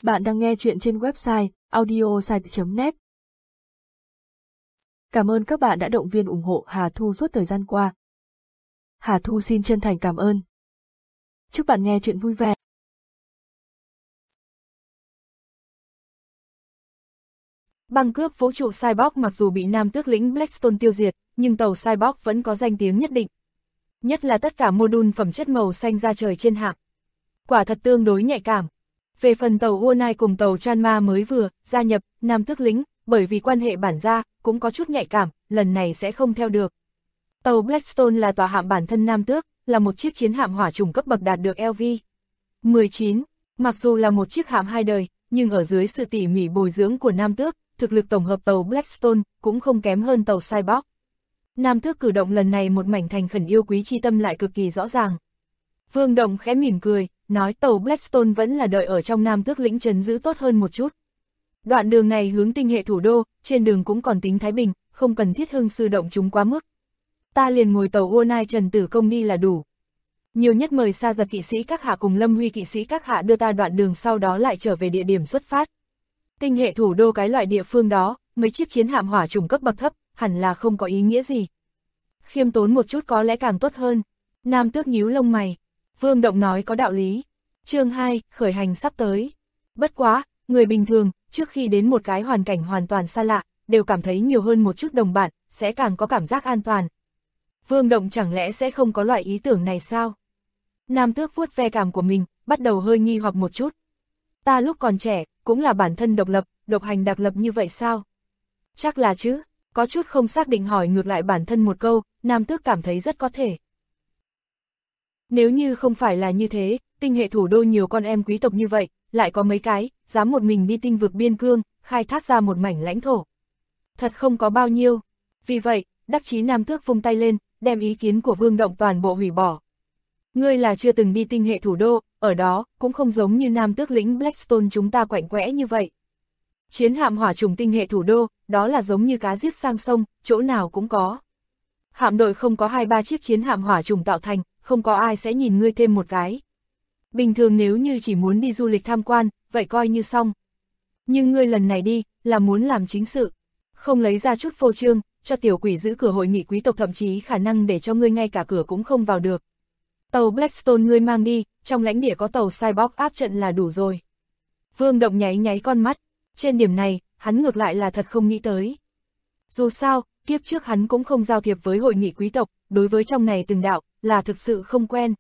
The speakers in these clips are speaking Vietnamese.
Bạn đang nghe chuyện trên website audiosite.net. Cảm ơn các bạn đã động viên ủng hộ Hà Thu suốt thời gian qua. Hà Thu xin chân thành cảm ơn. Chúc bạn nghe chuyện vui vẻ. Băng cướp vũ trụ Cyborg mặc dù bị nam tước lĩnh Blackstone tiêu diệt, nhưng tàu Cyborg vẫn có danh tiếng nhất định. Nhất là tất cả mô-đun phẩm chất màu xanh ra trời trên hạm. Quả thật tương đối nhạy cảm. Về phần tàu Uonai cùng tàu Chanma mới vừa gia nhập nam tước lĩnh, bởi vì quan hệ bản gia cũng có chút nhạy cảm, lần này sẽ không theo được. Tàu Blackstone là tòa hạm bản thân nam tước, là một chiếc chiến hạm hỏa trùng cấp bậc đạt được LV-19. Mặc dù là một chiếc hạm hai đời, nhưng ở dưới sự tỉ mỉ bồi dưỡng của nam tước, thực lực tổng hợp tàu Blackstone cũng không kém hơn tàu Cyborg. Nam tước cử động lần này một mảnh thành khẩn yêu quý chi tâm lại cực kỳ rõ ràng. Vương Động khẽ mỉm cười, nói tàu Blackstone vẫn là đợi ở trong nam tước lĩnh trấn giữ tốt hơn một chút. Đoạn đường này hướng tinh hệ thủ đô, trên đường cũng còn tính thái bình, không cần thiết hưng sư động chúng quá mức. Ta liền ngồi tàu Uonai Trần Tử Công đi là đủ. Nhiều nhất mời Sa Giật kỵ sĩ các hạ cùng Lâm Huy kỵ sĩ các hạ đưa ta đoạn đường sau đó lại trở về địa điểm xuất phát. Tinh hệ thủ đô cái loại địa phương đó, mấy chiếc chiến hạm hỏa trùng cấp bậc thấp, hẳn là không có ý nghĩa gì. Khiêm tốn một chút có lẽ càng tốt hơn. Nam tước nhíu lông mày. Vương Động nói có đạo lý. Chương 2, khởi hành sắp tới. Bất quá, người bình thường, trước khi đến một cái hoàn cảnh hoàn toàn xa lạ, đều cảm thấy nhiều hơn một chút đồng bạn, sẽ càng có cảm giác an toàn. Vương Động chẳng lẽ sẽ không có loại ý tưởng này sao? Nam tước vuốt ve cằm của mình, bắt đầu hơi nghi hoặc một chút. Ta lúc còn trẻ, cũng là bản thân độc lập, độc hành đặc lập như vậy sao? Chắc là chứ, có chút không xác định hỏi ngược lại bản thân một câu, Nam tước cảm thấy rất có thể. Nếu như không phải là như thế, tinh hệ thủ đô nhiều con em quý tộc như vậy, lại có mấy cái, dám một mình đi tinh vực biên cương, khai thác ra một mảnh lãnh thổ. Thật không có bao nhiêu. Vì vậy, đắc chí Nam tước vung tay lên, đem ý kiến của Vương Động toàn bộ hủy bỏ. Ngươi là chưa từng đi tinh hệ thủ đô, ở đó, cũng không giống như nam tước lĩnh Blackstone chúng ta quạnh quẽ như vậy. Chiến hạm hỏa trùng tinh hệ thủ đô, đó là giống như cá giết sang sông, chỗ nào cũng có. Hạm đội không có 2-3 chiếc chiến hạm hỏa trùng tạo thành, không có ai sẽ nhìn ngươi thêm một cái. Bình thường nếu như chỉ muốn đi du lịch tham quan, vậy coi như xong. Nhưng ngươi lần này đi, là muốn làm chính sự. Không lấy ra chút phô trương, cho tiểu quỷ giữ cửa hội nghị quý tộc thậm chí khả năng để cho ngươi ngay cả cửa cũng không vào được. Tàu Blackstone ngươi mang đi, trong lãnh địa có tàu Cyborg áp trận là đủ rồi. Vương Động nháy nháy con mắt, trên điểm này, hắn ngược lại là thật không nghĩ tới. Dù sao, kiếp trước hắn cũng không giao thiệp với hội nghị quý tộc, đối với trong này từng đạo, là thực sự không quen.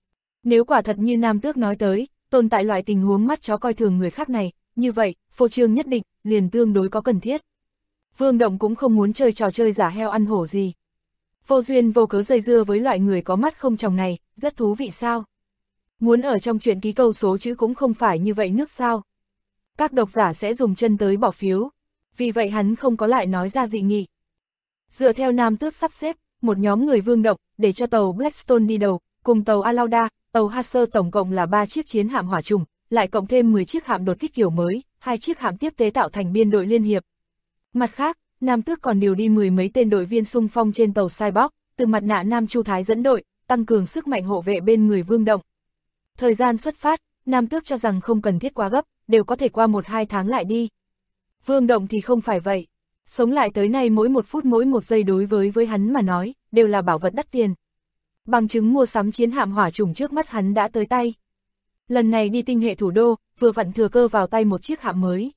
Nếu quả thật như Nam Tước nói tới, tồn tại loại tình huống mắt chó coi thường người khác này, như vậy, phô trương nhất định, liền tương đối có cần thiết. Vương Động cũng không muốn chơi trò chơi giả heo ăn hổ gì. Vô duyên vô cớ dây dưa với loại người có mắt không tròng này, rất thú vị sao? Muốn ở trong chuyện ký câu số chữ cũng không phải như vậy nước sao? Các độc giả sẽ dùng chân tới bỏ phiếu, vì vậy hắn không có lại nói ra dị nghị. Dựa theo Nam Tước sắp xếp, một nhóm người Vương Động, để cho tàu Blackstone đi đầu, cùng tàu Alauda, tàu Haser tổng cộng là 3 chiếc chiến hạm hỏa trùng, lại cộng thêm 10 chiếc hạm đột kích kiểu mới, 2 chiếc hạm tiếp tế tạo thành biên đội liên hiệp. Mặt khác, Nam Tước còn điều đi 10 mấy tên đội viên xung phong trên tàu Cyborg, từ mặt nạ Nam Chu Thái dẫn đội, tăng cường sức mạnh hộ vệ bên người Vương Động. Thời gian xuất phát, Nam Tước cho rằng không cần thiết quá gấp, đều có thể qua 1-2 tháng lại đi. Vương Động thì không phải vậy. Sống lại tới nay mỗi 1 phút mỗi 1 giây đối với hắn mà nói, đều là bảo vật đắt tiền. Bằng chứng mua sắm chiến hạm hỏa trùng trước mắt hắn đã tới tay. Lần này đi tinh hệ thủ đô, vừa vặn thừa cơ vào tay một chiếc hạm mới.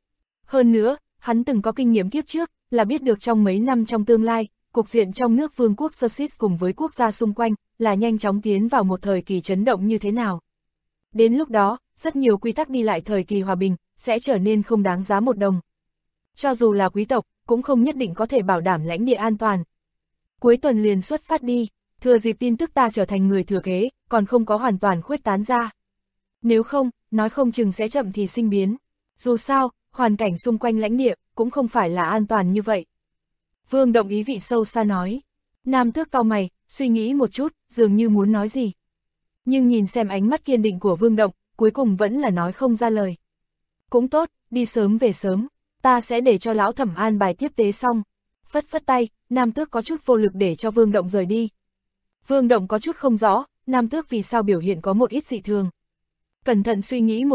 Hơn nữa, hắn từng có kinh nghiệm kiếp trước, là biết được trong mấy năm trong tương lai, cục diện trong nước vương quốc Sussex cùng với quốc gia xung quanh, là nhanh chóng tiến vào một thời kỳ chấn động như thế nào. Đến lúc đó, rất nhiều quy tắc đi lại thời kỳ hòa bình, sẽ trở nên không đáng giá một đồng. Cho dù là quý tộc, cũng không nhất định có thể bảo đảm lãnh địa an toàn. Cuối tuần liền xuất phát đi, thừa dịp tin tức ta trở thành người thừa kế, còn không có hoàn toàn khuếch tán ra. Nếu không, nói không chừng sẽ chậm thì sinh biến. Dù sao, hoàn cảnh xung quanh lãnh địa, cũng không phải là an toàn như vậy. Vương Động ý vị sâu xa nói. Nam Tước cau mày, suy nghĩ một chút, dường như muốn nói gì. Nhưng nhìn xem ánh mắt kiên định của Vương Động, cuối cùng vẫn là nói không ra lời. Cũng tốt, đi sớm về sớm, ta sẽ để cho lão thẩm an bài tiếp tế xong. Phất phất tay, Nam Tước có chút vô lực để cho Vương Động rời đi. Vương Động có chút không rõ, Nam Tước vì sao biểu hiện có một ít dị thường. Cẩn thận suy nghĩ một chút,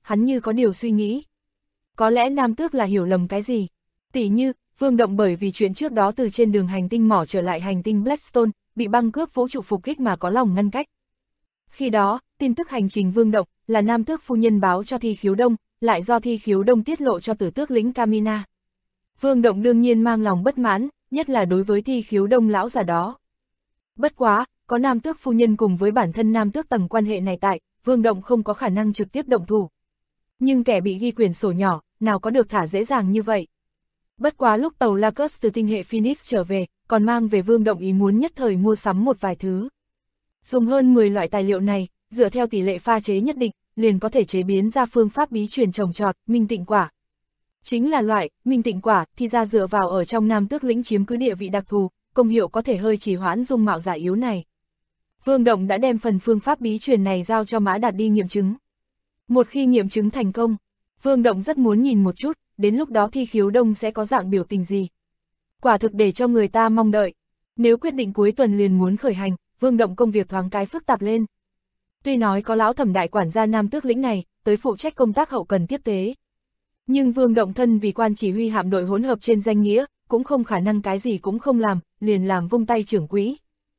hắn như có điều suy nghĩ. Có lẽ Nam Tước là hiểu lầm cái gì? Tỉ như, Vương Động bởi vì chuyện trước đó từ trên đường hành tinh mỏ trở lại hành tinh Blackstone, bị băng cướp vũ trụ phục kích mà có lòng ngăn cách. Khi đó, tin tức hành trình Vương Động là Nam Tước phu nhân báo cho Thi Khiếu Đông, lại do Thi Khiếu Đông tiết lộ cho Tử Tước lĩnh Camina. Vương Động đương nhiên mang lòng bất mãn, nhất là đối với Thi Khiếu Đông lão già đó. Bất quá, có Nam Tước phu nhân cùng với bản thân Nam Tước tầng quan hệ này tại, Vương Động không có khả năng trực tiếp động thủ. Nhưng kẻ bị ghi quyển sổ nhỏ, nào có được thả dễ dàng như vậy. Bất quá lúc tàu Lacus từ tinh hệ Phoenix trở về, còn mang về Vương Động ý muốn nhất thời mua sắm một vài thứ. Dùng hơn 10 loại tài liệu này, dựa theo tỷ lệ pha chế nhất định, liền có thể chế biến ra phương pháp bí truyền trồng trọt, minh tịnh quả. Chính là loại, minh tịnh quả, thì ra dựa vào ở trong Nam Tước lĩnh chiếm cứ địa vị đặc thù, công hiệu có thể hơi trì hoãn dung mạo già yếu này. Vương Động đã đem phần phương pháp bí truyền này giao cho Mã Đạt đi nghiệm chứng. Một khi nghiệm chứng thành công, Vương Động rất muốn nhìn một chút, đến lúc đó Thi Khiếu Đông sẽ có dạng biểu tình gì. Quả thực để cho người ta mong đợi. Nếu quyết định cuối tuần liền muốn khởi hành, Vương Động công việc thoáng cái phức tạp lên. Tuy nói có lão thẩm đại quản gia Nam Tước lĩnh này, tới phụ trách công tác hậu cần tiếp tế. Nhưng Vương Động thân vì quan chỉ huy hạm đội hỗn hợp trên danh nghĩa, cũng không khả năng cái gì cũng không làm, liền làm vung tay trưởng quỹ.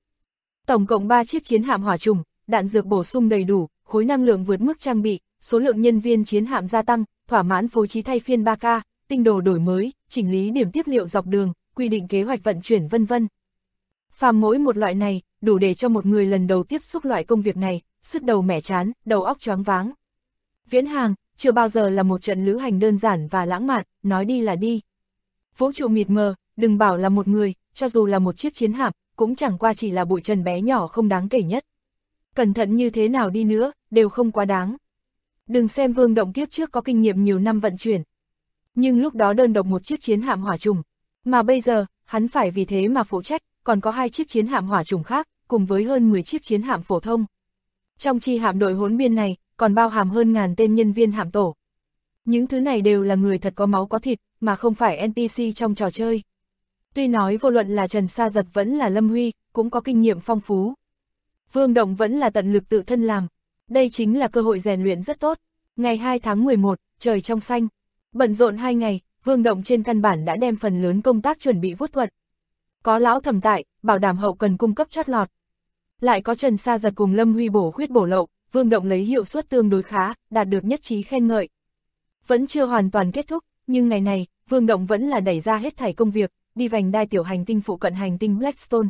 Tổng cộng 3 chiếc chiến hạm hỏa trùng, đạn dược bổ sung đầy đủ, khối năng lượng vượt mức trang bị, số lượng nhân viên chiến hạm gia tăng, thỏa mãn phối trí thay phiên 3K, tinh đồ đổi mới, chỉnh lý điểm tiếp liệu dọc đường, quy định kế hoạch vận chuyển vân vân. Phàm mỗi một loại này, đủ để cho một người lần đầu tiếp xúc loại công việc này, sứt đầu mẻ chán, đầu óc choáng váng. Viễn hàng, chưa bao giờ là một trận lữ hành đơn giản và lãng mạn, nói đi là đi. Vũ trụ mịt mờ, đừng bảo là một người, cho dù là một chiếc chiến hạm, cũng chẳng qua chỉ là bụi trần bé nhỏ không đáng kể nhất. Cẩn thận như thế nào đi nữa, đều không quá đáng. Đừng xem Vương Động kiếp trước có kinh nghiệm nhiều năm vận chuyển. Nhưng lúc đó đơn độc một chiếc chiến hạm hỏa trùng, mà bây giờ, hắn phải vì thế mà phụ trách, còn có 2 chiếc chiến hạm hỏa trùng khác, cùng với hơn 10 chiếc chiến hạm phổ thông. Trong chi hạm đội hỗn biên này, còn bao hàm hơn ngàn tên nhân viên hạm tổ. Những thứ này đều là người thật có máu có thịt, mà không phải NPC trong trò chơi. Tuy nói vô luận là Trần Sa Giật vẫn là Lâm Huy, cũng có kinh nghiệm phong phú. Vương Động vẫn là tận lực tự thân làm. Đây chính là cơ hội rèn luyện rất tốt. Ngày 2 tháng 11, trời trong xanh. Bận rộn 2 ngày, Vương Động trên căn bản đã đem phần lớn công tác chuẩn bị vuốt thuận. Có lão thẩm tại, bảo đảm hậu cần cung cấp chót lọt. Lại có Trần Sa Giật cùng Lâm Huy bổ khuyết bổ lậu, Vương Động lấy hiệu suất tương đối khá, đạt được nhất trí khen ngợi. Vẫn chưa hoàn toàn kết thúc, nhưng ngày này, Vương Động vẫn là đẩy ra hết thảy công việc, đi vành đai tiểu hành tinh phụ cận hành tinh Blackstone.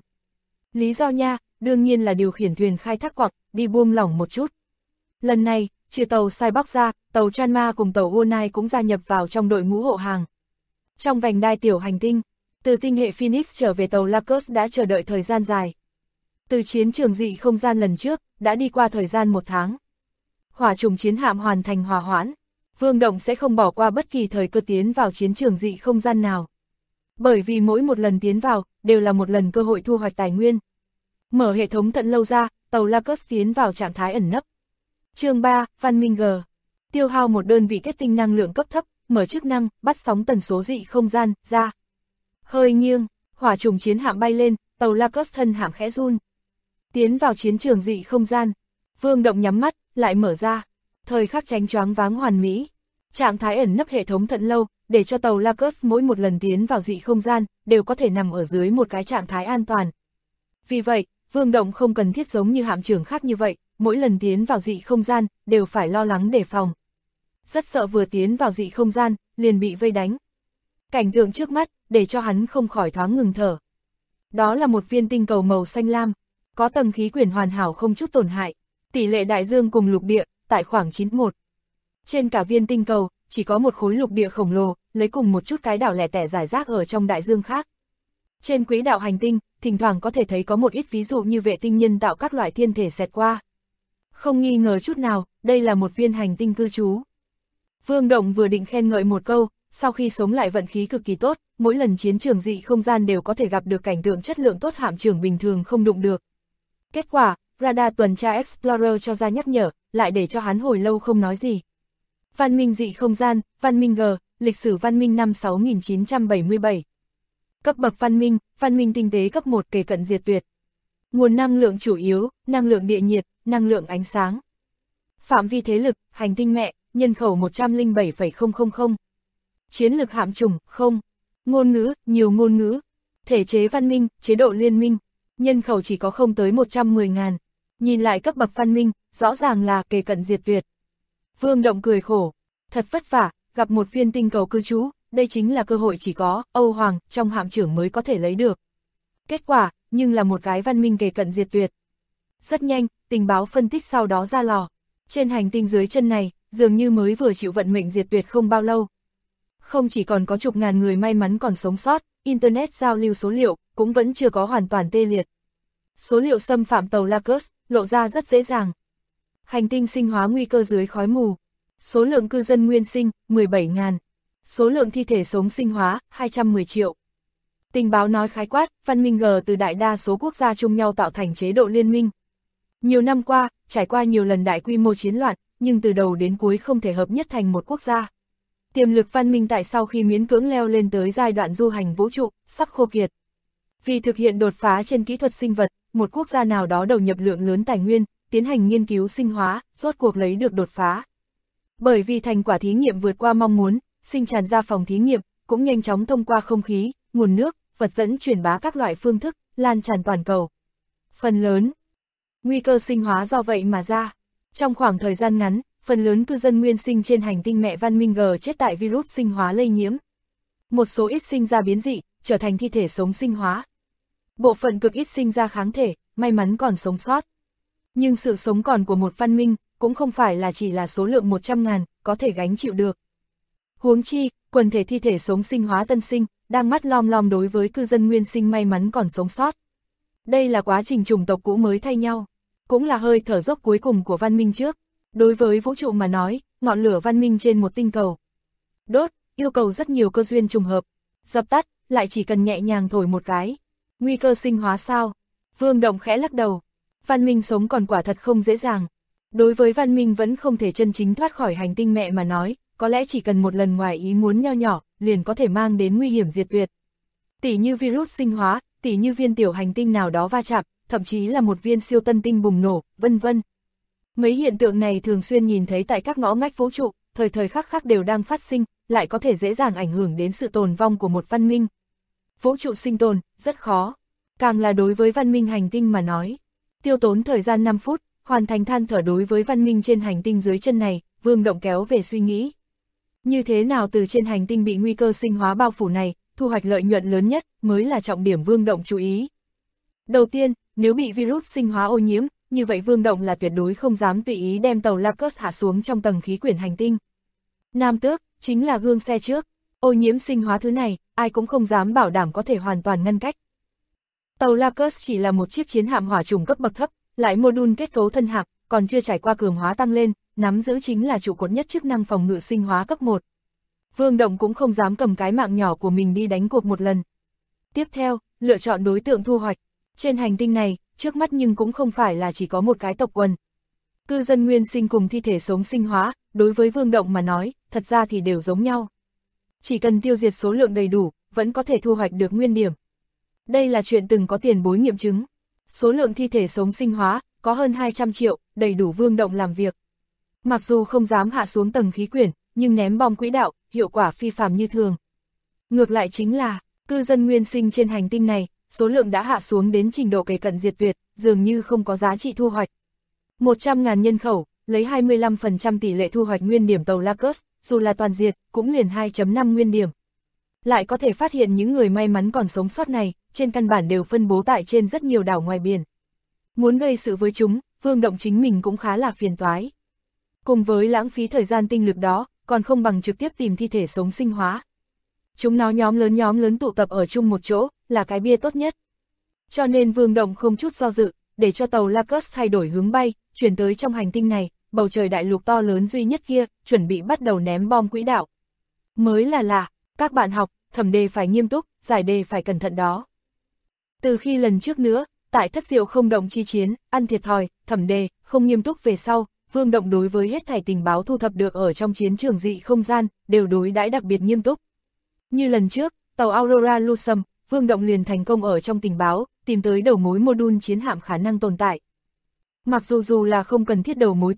Lý do nha, đương nhiên là điều khiển thuyền khai thác quặng, đi buông lỏng một chút. Lần này, trừ tàu Cyborg ra, tàu Chanma cùng tàu Wonai cũng gia nhập vào trong đội ngũ hộ hàng. Trong vành đai tiểu hành tinh, từ tinh hệ Phoenix trở về tàu Lacus đã chờ đợi thời gian dài. Từ chiến trường dị không gian lần trước, đã đi qua thời gian 1 tháng. Hỏa trùng chiến hạm hoàn thành hòa hoãn. Vương Động sẽ không bỏ qua bất kỳ thời cơ tiến vào chiến trường dị không gian nào. Bởi vì mỗi một lần tiến vào, đều là một lần cơ hội thu hoạch tài nguyên. Mở hệ thống tận lâu ra, tàu Lacus tiến vào trạng thái ẩn nấp. Chương 3, Văn Minh G. Tiêu hao một đơn vị kết tinh năng lượng cấp thấp, mở chức năng, bắt sóng tần số dị không gian, ra. Hơi nghiêng, hỏa trùng chiến hạm bay lên, tàu Lacus thân hạm khẽ run. Tiến vào chiến trường dị không gian. Vương Động nhắm mắt, lại mở ra. Thời khắc tránh choáng váng hoàn mỹ. Trạng thái ẩn nấp hệ thống thận lâu, để cho tàu Lacus mỗi một lần tiến vào dị không gian, đều có thể nằm ở dưới một cái trạng thái an toàn. Vì vậy, Vương Động không cần thiết giống như hạm trưởng khác như vậy, mỗi lần tiến vào dị không gian, đều phải lo lắng đề phòng. Rất sợ vừa tiến vào dị không gian, liền bị vây đánh. Cảnh tượng trước mắt, để cho hắn không khỏi thoáng ngừng thở. Đó là một viên tinh cầu màu xanh lam, có tầng khí quyển hoàn hảo không chút tổn hại, tỷ lệ đại dương cùng lục địa, tại khoảng 91. Trên cả viên tinh cầu, chỉ có một khối lục địa khổng lồ, lấy cùng một chút cái đảo lẻ tẻ rải rác ở trong đại dương khác. Trên quỹ đạo hành tinh, thỉnh thoảng có thể thấy có một ít ví dụ như vệ tinh nhân tạo các loại thiên thể xẹt qua. Không nghi ngờ chút nào, đây là một viên hành tinh cư trú. Vương Động vừa định khen ngợi một câu, sau khi sống lại vận khí cực kỳ tốt, mỗi lần chiến trường dị không gian đều có thể gặp được cảnh tượng chất lượng tốt hạm trưởng bình thường không đụng được. Kết quả, radar tuần tra Explorer cho ra nhắc nhở, lại để cho hắn hồi lâu không nói gì. Văn minh dị không gian, văn minh G, lịch sử văn minh năm 6977. Cấp bậc văn minh tinh tế cấp 1 kề cận diệt tuyệt. Nguồn năng lượng chủ yếu, năng lượng địa nhiệt, năng lượng ánh sáng. Phạm vi thế lực, hành tinh mẹ, nhân khẩu 107,000. Chiến lược hạm chủng, không. Ngôn ngữ, nhiều ngôn ngữ. Thể chế văn minh, chế độ liên minh. Nhân khẩu chỉ có không tới 110.000. Nhìn lại cấp bậc văn minh, rõ ràng là kề cận diệt tuyệt. Vương Động cười khổ. Thật vất vả, gặp một viên tinh cầu cư trú, đây chính là cơ hội chỉ có Âu Hoàng trong hạm trưởng mới có thể lấy được. Kết quả, nhưng là một cái văn minh kề cận diệt tuyệt. Rất nhanh, tình báo phân tích sau đó ra lò. Trên hành tinh dưới chân này, dường như mới vừa chịu vận mệnh diệt tuyệt không bao lâu. Không chỉ còn có chục ngàn người may mắn còn sống sót, Internet giao lưu số liệu cũng vẫn chưa có hoàn toàn tê liệt. Số liệu xâm phạm tàu Lacus lộ ra rất dễ dàng. Hành tinh sinh hóa nguy cơ dưới khói mù. Số lượng cư dân nguyên sinh, 17.000. Số lượng thi thể sống sinh hóa, 210 triệu. Tình báo nói khái quát, văn minh G từ đại đa số quốc gia chung nhau tạo thành chế độ liên minh. Nhiều năm qua, trải qua nhiều lần đại quy mô chiến loạn, nhưng từ đầu đến cuối không thể hợp nhất thành một quốc gia. Tiềm lực văn minh tại sau khi miễn cưỡng leo lên tới giai đoạn du hành vũ trụ, sắp khô kiệt. Vì thực hiện đột phá trên kỹ thuật sinh vật, một quốc gia nào đó đầu nhập lượng lớn tài nguyên, tiến hành nghiên cứu sinh hóa, rốt cuộc lấy được đột phá. Bởi vì thành quả thí nghiệm vượt qua mong muốn, sinh tràn ra phòng thí nghiệm, cũng nhanh chóng thông qua không khí, nguồn nước, vật dẫn truyền bá các loại phương thức, lan tràn toàn cầu. Phần lớn, nguy cơ sinh hóa do vậy mà ra. Trong khoảng thời gian ngắn, phần lớn cư dân nguyên sinh trên hành tinh mẹ văn minh G chết tại virus sinh hóa lây nhiễm. Một số ít sinh ra biến dị, trở thành thi thể sống sinh hóa. Bộ phận cực ít sinh ra kháng thể, may mắn còn sống sót. Nhưng sự sống còn của một văn minh, cũng không phải là chỉ là số lượng 100.000, có thể gánh chịu được. Huống chi, quần thể thi thể sống sinh hóa tân sinh, đang mắt lom lom đối với cư dân nguyên sinh may mắn còn sống sót. Đây là quá trình chủng tộc cũ mới thay nhau, cũng là hơi thở dốc cuối cùng của văn minh trước. Đối với vũ trụ mà nói, ngọn lửa văn minh trên một tinh cầu. Đốt, yêu cầu rất nhiều cơ duyên trùng hợp. Dập tắt, lại chỉ cần nhẹ nhàng thổi một cái. Nguy cơ sinh hóa sao? Vương Động khẽ lắc đầu. Văn minh sống còn quả thật không dễ dàng. Đối với văn minh vẫn không thể chân chính thoát khỏi hành tinh mẹ mà nói, có lẽ chỉ cần một lần ngoài ý muốn nho nhỏ, liền có thể mang đến nguy hiểm diệt tuyệt. Tỉ như virus sinh hóa, tỉ như viên tiểu hành tinh nào đó va chạm, thậm chí là một viên siêu tân tinh bùng nổ, vân vân. Mấy hiện tượng này thường xuyên nhìn thấy tại các ngõ ngách vũ trụ, thời thời khắc khắc đều đang phát sinh, lại có thể dễ dàng ảnh hưởng đến sự tồn vong của một văn minh. Vũ trụ sinh tồn, rất khó. Càng là đối với văn minh hành tinh mà nói. Tiêu tốn thời gian 5 phút, hoàn thành than thở đối với văn minh trên hành tinh dưới chân này, Vương Động kéo về suy nghĩ. Như thế nào từ trên hành tinh bị nguy cơ sinh hóa bao phủ này, thu hoạch lợi nhuận lớn nhất, mới là trọng điểm Vương Động chú ý. Đầu tiên, nếu bị virus sinh hóa ô nhiễm, như vậy Vương Động là tuyệt đối không dám tùy ý đem tàu Lacus hạ xuống trong tầng khí quyển hành tinh. Nam Tước, chính là gương xe trước, ô nhiễm sinh hóa thứ này, ai cũng không dám bảo đảm có thể hoàn toàn ngăn cách. Tàu Lacus chỉ là một chiếc chiến hạm hỏa trùng cấp bậc thấp, lại module kết cấu thân hạm, còn chưa trải qua cường hóa tăng lên, nắm giữ chính là trụ cột nhất chức năng phòng ngự sinh hóa cấp 1. Vương Động cũng không dám cầm cái mạng nhỏ của mình đi đánh cuộc một lần. Tiếp theo, lựa chọn đối tượng thu hoạch. Trên hành tinh này, trước mắt nhưng cũng không phải là chỉ có một cái tộc quần. Cư dân nguyên sinh cùng thi thể sống sinh hóa, đối với Vương Động mà nói, thật ra thì đều giống nhau. Chỉ cần tiêu diệt số lượng đầy đủ, vẫn có thể thu hoạch được nguyên điểm. Đây là chuyện từng có tiền bối nghiệm chứng. Số lượng thi thể sống sinh hóa, có hơn 200 triệu, đầy đủ Vương Động làm việc. Mặc dù không dám hạ xuống tầng khí quyển, nhưng ném bom quỹ đạo, hiệu quả phi phàm như thường. Ngược lại chính là, cư dân nguyên sinh trên hành tinh này, số lượng đã hạ xuống đến trình độ kề cận diệt tuyệt, dường như không có giá trị thu hoạch. 100.000 nhân khẩu, lấy 25% tỷ lệ thu hoạch nguyên điểm tàu Lacus, dù là toàn diệt, cũng liền 2.5 nguyên điểm. Lại có thể phát hiện những người may mắn còn sống sót này, trên căn bản đều phân bố tại trên rất nhiều đảo ngoài biển. Muốn gây sự với chúng, Vương Động chính mình cũng khá là phiền toái. Cùng với lãng phí thời gian tinh lực đó, còn không bằng trực tiếp tìm thi thể sống sinh hóa. Chúng nó nhóm lớn tụ tập ở chung một chỗ, là cái bia tốt nhất. Cho nên Vương Động không chút do dự, để cho tàu Lacus thay đổi hướng bay, chuyển tới trong hành tinh này, bầu trời đại lục to lớn duy nhất kia, chuẩn bị bắt đầu ném bom quỹ đạo. Mới là, các bạn học, thẩm đề phải nghiêm túc, giải đề phải cẩn thận đó. Từ khi lần trước nữa, tại Thất Diệu không động chi chiến, ăn thiệt thòi, thẩm đề, không nghiêm túc về sau, Vương Động đối với hết thảy tình báo thu thập được ở trong chiến trường dị không gian, đều đối đãi đặc biệt nghiêm túc. Như lần trước, tàu Aurora Lusum, Vương Động liền thành công ở trong tình báo, tìm tới đầu mối module chiến hạm khả năng tồn tại. Mặc dù là không cần thiết đầu mối kia,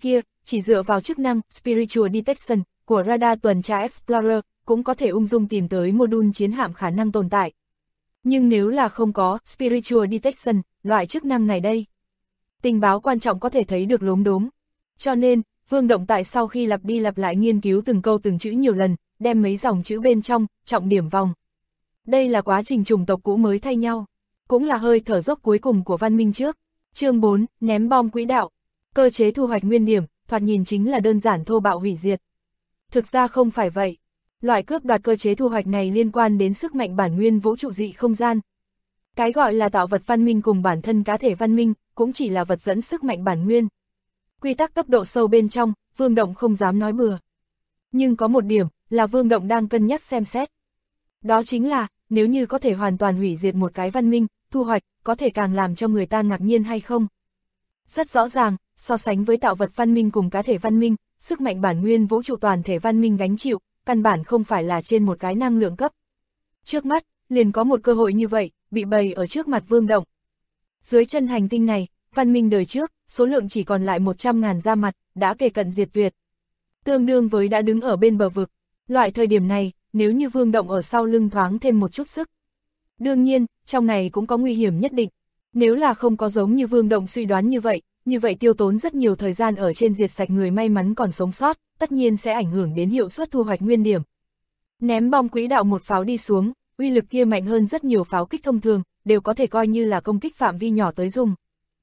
chỉ dựa vào chức năng Spiritual Detection của radar tuần tra Explorer, cũng có thể ung dung tìm tới mô-đun chiến hạm khả năng tồn tại. Nhưng nếu là không có Spiritual Detection, loại chức năng này đây, tình báo quan trọng có thể thấy được lốm đốm. Cho nên, Vương Động tại sau khi lặp đi lặp lại nghiên cứu từng câu từng chữ nhiều lần, đem mấy dòng chữ bên trong, trọng điểm vòng. Đây là quá trình chủng tộc cũ mới thay nhau, cũng là hơi thở dốc cuối cùng của văn minh trước. Chương 4, ném bom quỹ đạo. Cơ chế thu hoạch nguyên điểm, thoạt nhìn chính là đơn giản thô bạo hủy diệt. Thực ra không phải vậy. Loại cướp đoạt cơ chế thu hoạch này liên quan đến sức mạnh bản nguyên vũ trụ dị không gian. Cái gọi là tạo vật văn minh cùng bản thân cá thể văn minh, cũng chỉ là vật dẫn sức mạnh bản nguyên. Quy tắc cấp độ sâu bên trong, Vương Động không dám nói bừa. Nhưng có một điểm, là Vương Động đang cân nhắc xem xét. Đó chính là, nếu như có thể hoàn toàn hủy diệt một cái văn minh, thu hoạch, có thể càng làm cho người ta ngạc nhiên hay không? Rất rõ ràng, so sánh với tạo vật văn minh cùng cá thể văn minh, sức mạnh bản nguyên vũ trụ toàn thể văn minh gánh chịu, căn bản không phải là trên một cái năng lượng cấp. Trước mắt, liền có một cơ hội như vậy, bị bày ở trước mặt Vương Động. Dưới chân hành tinh này, văn minh đời trước, số lượng chỉ còn lại 100.000 ra mặt, đã kề cận diệt tuyệt. Tương đương với đã đứng ở bên bờ vực. Loại thời điểm này, nếu như Vương Động ở sau lưng thoáng thêm một chút sức. Đương nhiên, trong này cũng có nguy hiểm nhất định. Nếu là không có giống như Vương Động suy đoán như vậy tiêu tốn rất nhiều thời gian ở trên diệt sạch người may mắn còn sống sót, tất nhiên sẽ ảnh hưởng đến hiệu suất thu hoạch nguyên điểm. Ném bom quỹ đạo một pháo đi xuống, uy lực kia mạnh hơn rất nhiều pháo kích thông thường, đều có thể coi như là công kích phạm vi nhỏ tới dùng.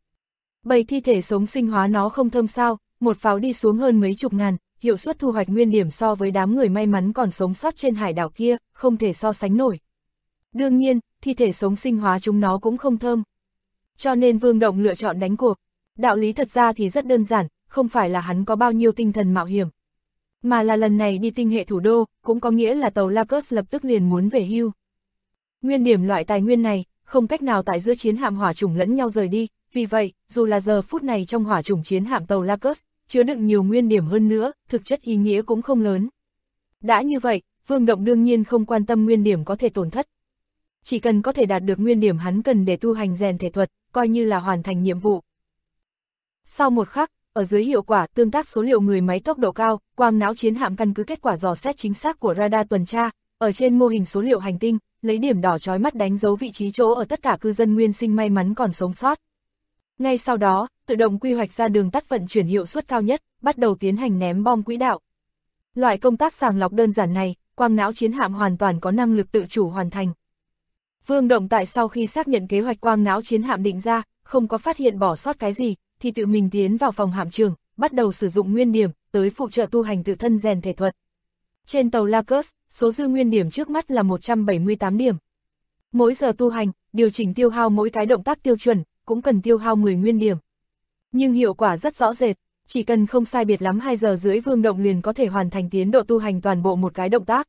Bầy thi thể sống sinh hóa nó không thơm sao, một pháo đi xuống hơn mấy chục ngàn, hiệu suất thu hoạch nguyên điểm so với đám người may mắn còn sống sót trên hải đảo kia, không thể so sánh nổi. Đương nhiên, thi thể sống sinh hóa chúng nó cũng không thơm. Cho nên Vương Động lựa chọn đánh cuộc. Đạo lý thật ra thì rất đơn giản, không phải là hắn có bao nhiêu tinh thần mạo hiểm. Mà là lần này đi tinh hệ thủ đô, cũng có nghĩa là tàu Lacus lập tức liền muốn về hưu. Nguyên điểm loại tài nguyên này, không cách nào tại giữa chiến hạm hỏa chủng lẫn nhau rời đi, vì vậy, dù là giờ phút này trong hỏa chủng chiến hạm tàu Lacus, chứa đựng nhiều nguyên điểm hơn nữa, thực chất ý nghĩa cũng không lớn. Đã như vậy, Vương Động đương nhiên không quan tâm nguyên điểm có thể tổn thất. Chỉ cần có thể đạt được nguyên điểm hắn cần để tu hành rèn thể thuật, coi như là hoàn thành nhiệm vụ. Sau một khắc, ở dưới hiệu quả tương tác số liệu người máy tốc độ cao, quang não chiến hạm căn cứ kết quả dò xét chính xác của radar tuần tra, ở trên mô hình số liệu hành tinh, lấy điểm đỏ chói mắt đánh dấu vị trí chỗ ở tất cả cư dân nguyên sinh may mắn còn sống sót. Ngay sau đó, tự động quy hoạch ra đường tắt vận chuyển hiệu suất cao nhất, bắt đầu tiến hành ném bom quỹ đạo. Loại công tác sàng lọc đơn giản này, quang não chiến hạm hoàn toàn có năng lực tự chủ hoàn thành. Vương Động tại sau khi xác nhận kế hoạch quang não chiến hạm định ra, không có phát hiện bỏ sót cái gì, thì tự mình tiến vào phòng hạm trường, bắt đầu sử dụng nguyên điểm, tới phụ trợ tu hành tự thân rèn thể thuật. Trên tàu Lacus, số dư nguyên điểm trước mắt là 178 điểm. Mỗi giờ tu hành, điều chỉnh tiêu hao mỗi cái động tác tiêu chuẩn, cũng cần tiêu hao 10 nguyên điểm. Nhưng hiệu quả rất rõ rệt, chỉ cần không sai biệt lắm 2 giờ rưỡi Vương Động liền có thể hoàn thành tiến độ tu hành toàn bộ một cái động tác.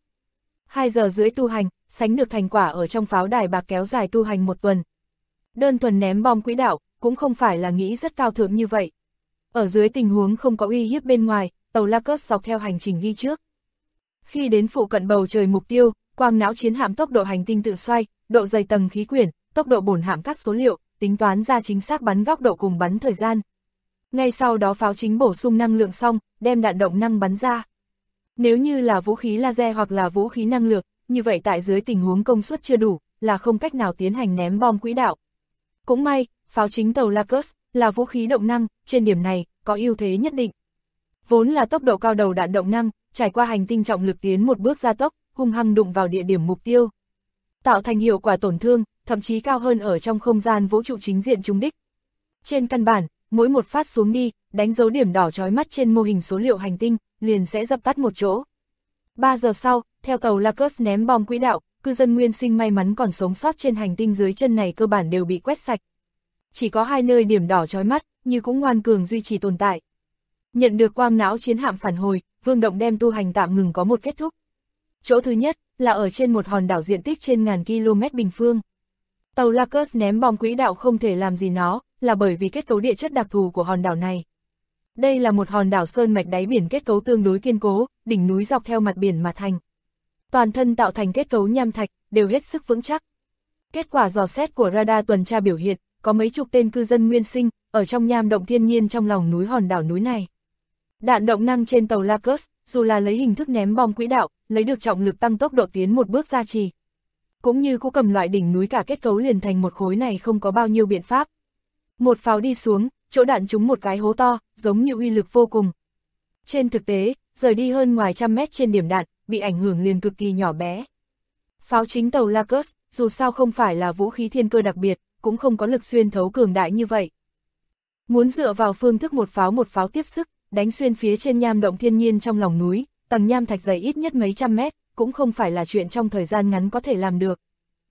2 giờ rưỡi tu hành, sánh được thành quả ở trong pháo đài bạc kéo dài tu hành một tuần. Đơn thuần ném bom quỹ đạo, cũng không phải là nghĩ rất cao thượng như vậy. Ở dưới tình huống không có uy hiếp bên ngoài, tàu Lacus dọc theo hành trình đi trước. Khi đến phụ cận bầu trời mục tiêu, quang não chiến hạm tốc độ hành tinh tự xoay, độ dày tầng khí quyển, tốc độ bổn hạm các số liệu, tính toán ra chính xác bắn góc độ cùng bắn thời gian. Ngay sau đó pháo chính bổ sung năng lượng xong, đem đạn động năng bắn ra. Nếu như là vũ khí laser hoặc là vũ khí năng lượng, như vậy tại dưới tình huống công suất chưa đủ, là không cách nào tiến hành ném bom quỹ đạo. Cũng may, pháo chính tàu Lacus là vũ khí động năng, trên điểm này, có ưu thế nhất định. Vốn là tốc độ cao đầu đạn động năng, trải qua hành tinh trọng lực tiến một bước gia tốc, hung hăng đụng vào địa điểm mục tiêu. Tạo thành hiệu quả tổn thương, thậm chí cao hơn ở trong không gian vũ trụ chính diện trúng đích. Trên căn bản, mỗi một phát xuống đi, đánh dấu điểm đỏ chói mắt trên mô hình số liệu hành tinh, liền sẽ dập tắt một chỗ. 3 giờ sau, theo tàu Lacus ném bom quỹ đạo, cư dân nguyên sinh may mắn còn sống sót trên hành tinh dưới chân này cơ bản đều bị quét sạch. Chỉ có 2 nơi điểm đỏ chói mắt, như cũng ngoan cường duy trì tồn tại. Nhận được quang não chiến hạm phản hồi, Vương Động đem tu hành tạm ngừng có một kết thúc. Chỗ thứ nhất, là ở trên một hòn đảo diện tích trên ngàn km bình phương. Tàu Lacus ném bom quỹ đạo không thể làm gì nó, là bởi vì kết cấu địa chất đặc thù của hòn đảo này. Đây là một hòn đảo sơn mạch đáy biển kết cấu tương đối kiên cố, đỉnh núi dọc theo mặt biển mà thành. Toàn thân tạo thành kết cấu nham thạch, đều hết sức vững chắc. Kết quả dò xét của radar tuần tra biểu hiện, có mấy chục tên cư dân nguyên sinh, ở trong nham động thiên nhiên trong lòng núi hòn đảo núi này. Đạn động năng trên tàu Lacus, dù là lấy hình thức ném bom quỹ đạo, lấy được trọng lực tăng tốc độ tiến một bước gia trì. Cũng như cú cầm loại đỉnh núi cả kết cấu liền thành một khối này không có bao nhiêu biện pháp. Một pháo đi xuống, chỗ đạn trúng một cái hố to, giống như uy lực vô cùng. Trên thực tế, rời đi hơn ngoài trăm mét trên điểm đạn, bị ảnh hưởng liền cực kỳ nhỏ bé. Pháo chính tàu Lacus, dù sao không phải là vũ khí thiên cơ đặc biệt, cũng không có lực xuyên thấu cường đại như vậy. Muốn dựa vào phương thức một pháo tiếp sức, đánh xuyên phía trên nham động thiên nhiên trong lòng núi, tầng nham thạch dày ít nhất mấy trăm mét, cũng không phải là chuyện trong thời gian ngắn có thể làm được.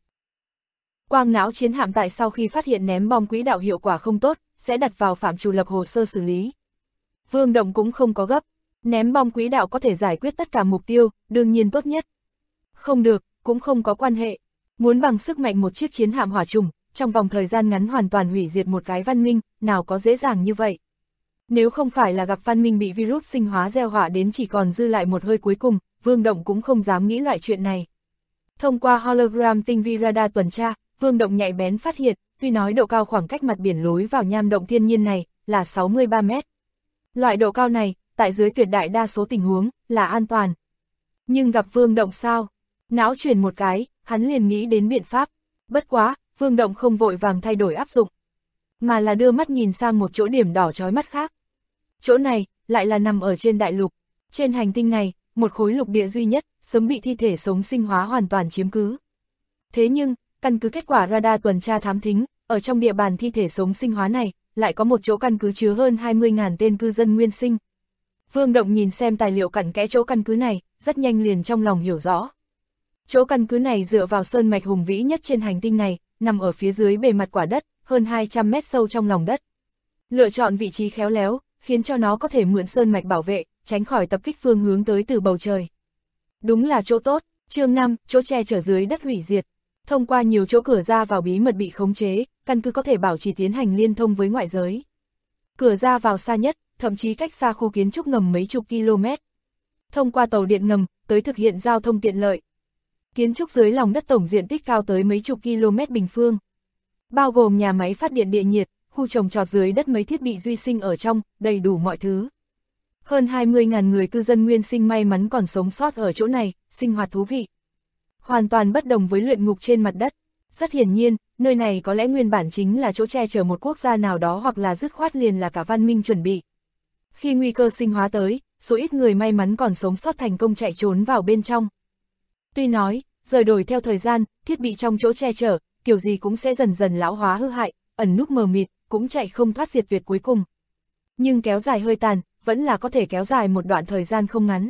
Quang não chiến hạm tại sau khi phát hiện ném bom quỹ đạo hiệu quả không tốt, sẽ đặt vào phạm trù lập hồ sơ xử lý. Vương Động cũng không có gấp, ném bom quỹ đạo có thể giải quyết tất cả mục tiêu, đương nhiên tốt nhất. Không được, cũng không có quan hệ. Muốn bằng sức mạnh một chiếc chiến hạm hỏa trùng, trong vòng thời gian ngắn hoàn toàn hủy diệt một cái văn minh, nào có dễ dàng như vậy. Nếu không phải là gặp văn minh bị virus sinh hóa gieo họa đến chỉ còn dư lại một hơi cuối cùng, Vương Động cũng không dám nghĩ loại chuyện này. Thông qua hologram tinh vi radar tuần tra, Vương Động nhạy bén phát hiện, tuy nói độ cao khoảng cách mặt biển lối vào nham động thiên nhiên này là 63 mét. Loại độ cao này, tại dưới tuyệt đại đa số tình huống, là an toàn. Nhưng gặp Vương Động sao? Não chuyển một cái, hắn liền nghĩ đến biện pháp. Bất quá, Vương Động không vội vàng thay đổi áp dụng, mà là đưa mắt nhìn sang một chỗ điểm đỏ chói mắt khác. Chỗ này, lại là nằm ở trên đại lục. Trên hành tinh này, một khối lục địa duy nhất, sớm bị thi thể sống sinh hóa hoàn toàn chiếm cứ. Thế nhưng, căn cứ kết quả radar tuần tra thám thính, ở trong địa bàn thi thể sống sinh hóa này, lại có một chỗ căn cứ chứa hơn 20.000 tên cư dân nguyên sinh. Vương Động nhìn xem tài liệu cặn kẽ chỗ căn cứ này, rất nhanh liền trong lòng hiểu rõ. Chỗ căn cứ này dựa vào sơn mạch hùng vĩ nhất trên hành tinh này, nằm ở phía dưới bề mặt quả đất, hơn 200 mét sâu trong lòng đất. Lựa chọn vị trí khéo léo, khiến cho nó có thể mượn sơn mạch bảo vệ, tránh khỏi tập kích phương hướng tới từ bầu trời. Đúng là chỗ tốt. Chương 5, chỗ che chở dưới đất hủy diệt. Thông qua nhiều chỗ cửa ra vào bí mật bị khống chế, căn cứ có thể bảo trì tiến hành liên thông với ngoại giới. Cửa ra vào xa nhất, thậm chí cách xa khu kiến trúc ngầm mấy chục km. Thông qua tàu điện ngầm, tới thực hiện giao thông tiện lợi. Kiến trúc dưới lòng đất tổng diện tích cao tới mấy chục km bình phương. Bao gồm nhà máy phát điện địa nhiệt, khu trồng trọt dưới đất mấy thiết bị duy sinh ở trong, đầy đủ mọi thứ. Hơn 20.000 người cư dân nguyên sinh may mắn còn sống sót ở chỗ này, sinh hoạt thú vị. Hoàn toàn bất đồng với luyện ngục trên mặt đất. Rất hiển nhiên, nơi này có lẽ nguyên bản chính là chỗ che chở một quốc gia nào đó hoặc là dứt khoát liền là cả văn minh chuẩn bị. Khi nguy cơ sinh hóa tới, số ít người may mắn còn sống sót thành công chạy trốn vào bên trong. Tuy nói, rời đổi theo thời gian, thiết bị trong chỗ che chở, kiểu gì cũng sẽ dần dần lão hóa hư hại, ẩn núp mờ mịt, cũng chạy không thoát diệt tuyệt cuối cùng. Nhưng kéo dài hơi tàn, vẫn là có thể kéo dài một đoạn thời gian không ngắn.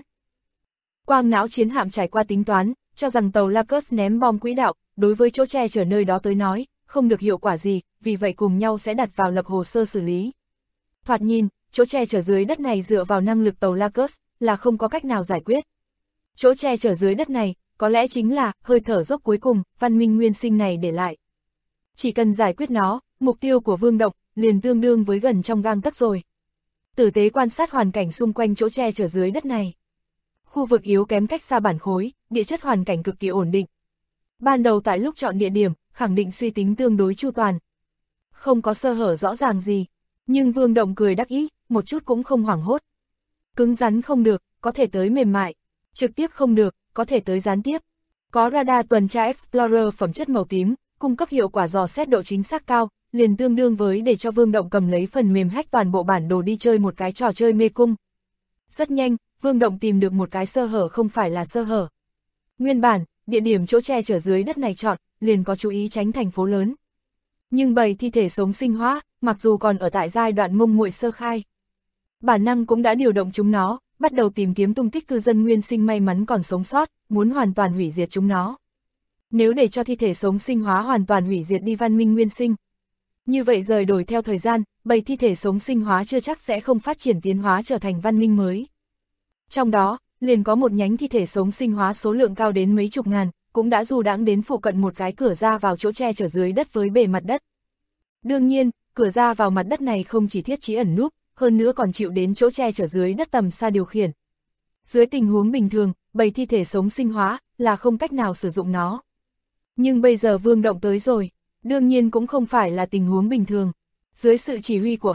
Quang não chiến hạm trải qua tính toán, cho rằng tàu Lacus ném bom quỹ đạo, đối với chỗ che chở nơi đó tới nói, không được hiệu quả gì, vì vậy cùng nhau sẽ đặt vào lập hồ sơ xử lý. Thoạt nhìn, chỗ che chở dưới đất này dựa vào năng lực tàu Lacus, là không có cách nào giải quyết. Chỗ che chở dưới đất này, có lẽ chính là hơi thở dốc cuối cùng, văn minh nguyên sinh này để lại. Chỉ cần giải quyết nó, mục tiêu của Vương Động, liền tương đương với gần trong gang tấc rồi. Tử tế quan sát hoàn cảnh xung quanh chỗ che chở dưới đất này. Khu vực yếu kém cách xa bản khối, địa chất hoàn cảnh cực kỳ ổn định. Ban đầu tại lúc chọn địa điểm, khẳng định suy tính tương đối chu toàn. Không có sơ hở rõ ràng gì, nhưng Vương Động cười đắc ý, một chút cũng không hoảng hốt. Cứng rắn không được, có thể tới mềm mại. Trực tiếp không được, có thể tới gián tiếp. Có radar tuần tra Explorer phẩm chất màu tím, cung cấp hiệu quả dò xét độ chính xác cao, liền tương đương với để cho Vương Động cầm lấy phần mềm hack toàn bộ bản đồ đi chơi một cái trò chơi mê cung. Rất nhanh, Vương Động tìm được một cái sơ hở không phải là sơ hở. Nguyên bản, địa điểm chỗ che chở dưới đất này chọn, liền có chú ý tránh thành phố lớn. Nhưng bầy thi thể sống sinh hóa, mặc dù còn ở tại giai đoạn mông muội sơ khai, bản năng cũng đã điều động chúng nó, bắt đầu tìm kiếm tung tích cư dân nguyên sinh may mắn còn sống sót, muốn hoàn toàn hủy diệt chúng nó. Nếu để cho thi thể sống sinh hóa hoàn toàn hủy diệt đi văn minh nguyên sinh, như vậy rời đổi theo thời gian, bầy thi thể sống sinh hóa chưa chắc sẽ không phát triển tiến hóa trở thành văn minh mới. Trong đó, liền có một nhánh thi thể sống sinh hóa số lượng cao đến mấy chục ngàn, cũng đã du đãng đến phụ cận một cái cửa ra vào chỗ che chở dưới đất với bề mặt đất. Đương nhiên, cửa ra vào mặt đất này không chỉ thiết trí ẩn núp, hơn nữa còn chịu đến chỗ che chở dưới đất tầm xa điều khiển. Dưới tình huống bình thường, bầy thi thể sống sinh hóa là không cách nào sử dụng nó. Nhưng bây giờ Vương Động tới rồi, đương nhiên cũng không phải là tình huống bình thường. Dưới sự chỉ huy của hắn,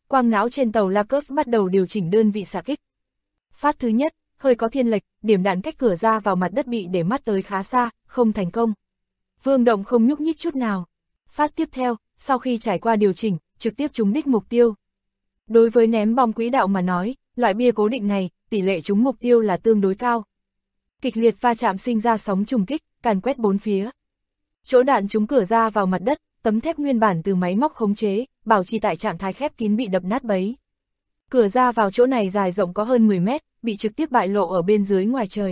quang não trên tàu Lacus bắt đầu điều chỉnh đơn vị xạ kích. Phát thứ nhất, hơi có thiên lệch, điểm đạn cách cửa ra vào mặt đất bị để mắt tới khá xa, không thành công. Vương Động không nhúc nhích chút nào. Phát tiếp theo, sau khi trải qua điều chỉnh, trực tiếp trúng đích mục tiêu. Đối với ném bom quỹ đạo mà nói, loại bia cố định này, tỷ lệ trúng mục tiêu là tương đối cao. Kịch liệt va chạm sinh ra sóng trùng kích, càn quét bốn phía. Chỗ đạn trúng cửa ra vào mặt đất, tấm thép nguyên bản từ máy móc khống chế, bảo trì tại trạng thái khép kín bị đập nát bấy. Cửa ra vào chỗ này dài rộng có hơn 10 mét, bị trực tiếp bại lộ ở bên dưới ngoài trời.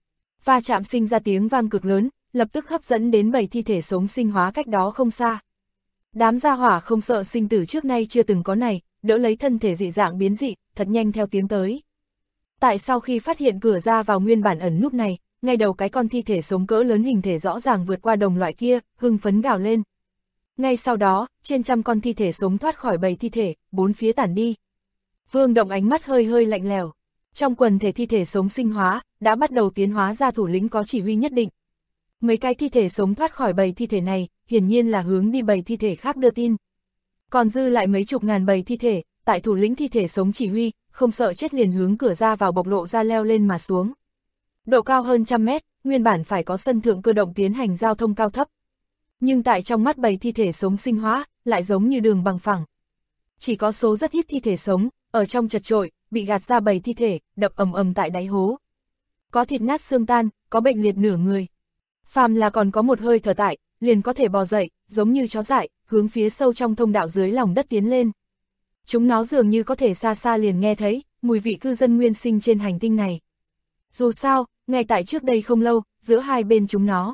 Va chạm sinh ra tiếng vang cực lớn, lập tức hấp dẫn đến 7 thi thể sống sinh hóa cách đó không xa. Đám gia hỏa không sợ sinh tử trước nay chưa từng có này, đỡ lấy thân thể dị dạng biến dị, thật nhanh theo tiếng tới. Tại sau khi phát hiện cửa ra vào nguyên bản ẩn núp này, ngay đầu cái con thi thể sống cỡ lớn hình thể rõ ràng vượt qua đồng loại kia, hưng phấn gào lên. Ngay sau đó, trên trăm con thi thể sống thoát khỏi bầy thi thể, bốn phía tản đi. Vương Động ánh mắt hơi hơi lạnh lẽo. Trong quần thể thi thể sống sinh hóa, đã bắt đầu tiến hóa ra thủ lĩnh có chỉ huy nhất định. Mấy cái thi thể sống thoát khỏi bầy thi thể này, hiển nhiên là hướng đi bầy thi thể khác đưa tin. Còn dư lại mấy chục ngàn bầy thi thể, tại thủ lĩnh thi thể sống chỉ huy, không sợ chết liền hướng cửa ra vào bộc lộ ra leo lên mà xuống. Độ cao hơn 100 mét, nguyên bản phải có sân thượng cơ động tiến hành giao thông cao thấp. Nhưng tại trong mắt bầy thi thể sống sinh hóa, lại giống như đường bằng phẳng. Chỉ có số rất ít thi thể sống, ở trong chật trội, bị gạt ra bầy thi thể, đập ầm ầm tại đáy hố. Có thịt nát xương tan, có bệnh liệt nửa người. Phàm là còn có một hơi thở tại, liền có thể bò dậy, giống như chó dại, hướng phía sâu trong thông đạo dưới lòng đất tiến lên. Chúng nó dường như có thể xa xa liền nghe thấy, mùi vị cư dân nguyên sinh trên hành tinh này. Dù sao, ngay tại trước đây không lâu, giữa hai bên chúng nó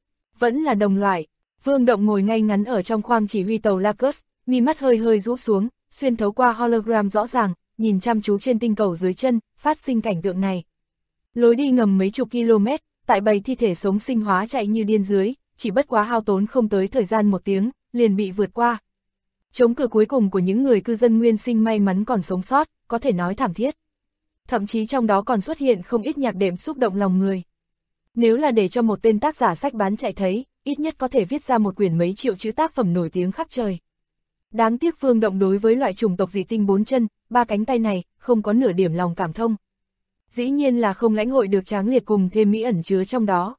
vẫn là đồng loại. Vương Động ngồi ngay ngắn ở trong khoang chỉ huy tàu Lacus, mi mắt hơi hơi rũ xuống, xuyên thấu qua hologram rõ ràng, nhìn chăm chú trên tinh cầu dưới chân, phát sinh cảnh tượng này. Lối đi ngầm mấy chục km, tại bầy thi thể sống sinh hóa chạy như điên dưới, chỉ bất quá hao tốn không tới thời gian 1 tiếng, liền bị vượt qua. Chống cự cuối cùng của những người cư dân nguyên sinh may mắn còn sống sót, có thể nói thảm thiết. Thậm chí trong đó còn xuất hiện không ít nhạc đệm xúc động lòng người. Nếu là để cho một tên tác giả sách bán chạy thấy, ít nhất có thể viết ra một quyển mấy triệu chữ tác phẩm nổi tiếng khắp trời. Đáng tiếc Vương Động đối với loại chủng tộc dị tinh 4 chân, 3 cánh tay này, không có nửa điểm lòng cảm thông. Dĩ nhiên là không lãnh hội được tráng liệt cùng thêm mỹ ẩn chứa trong đó.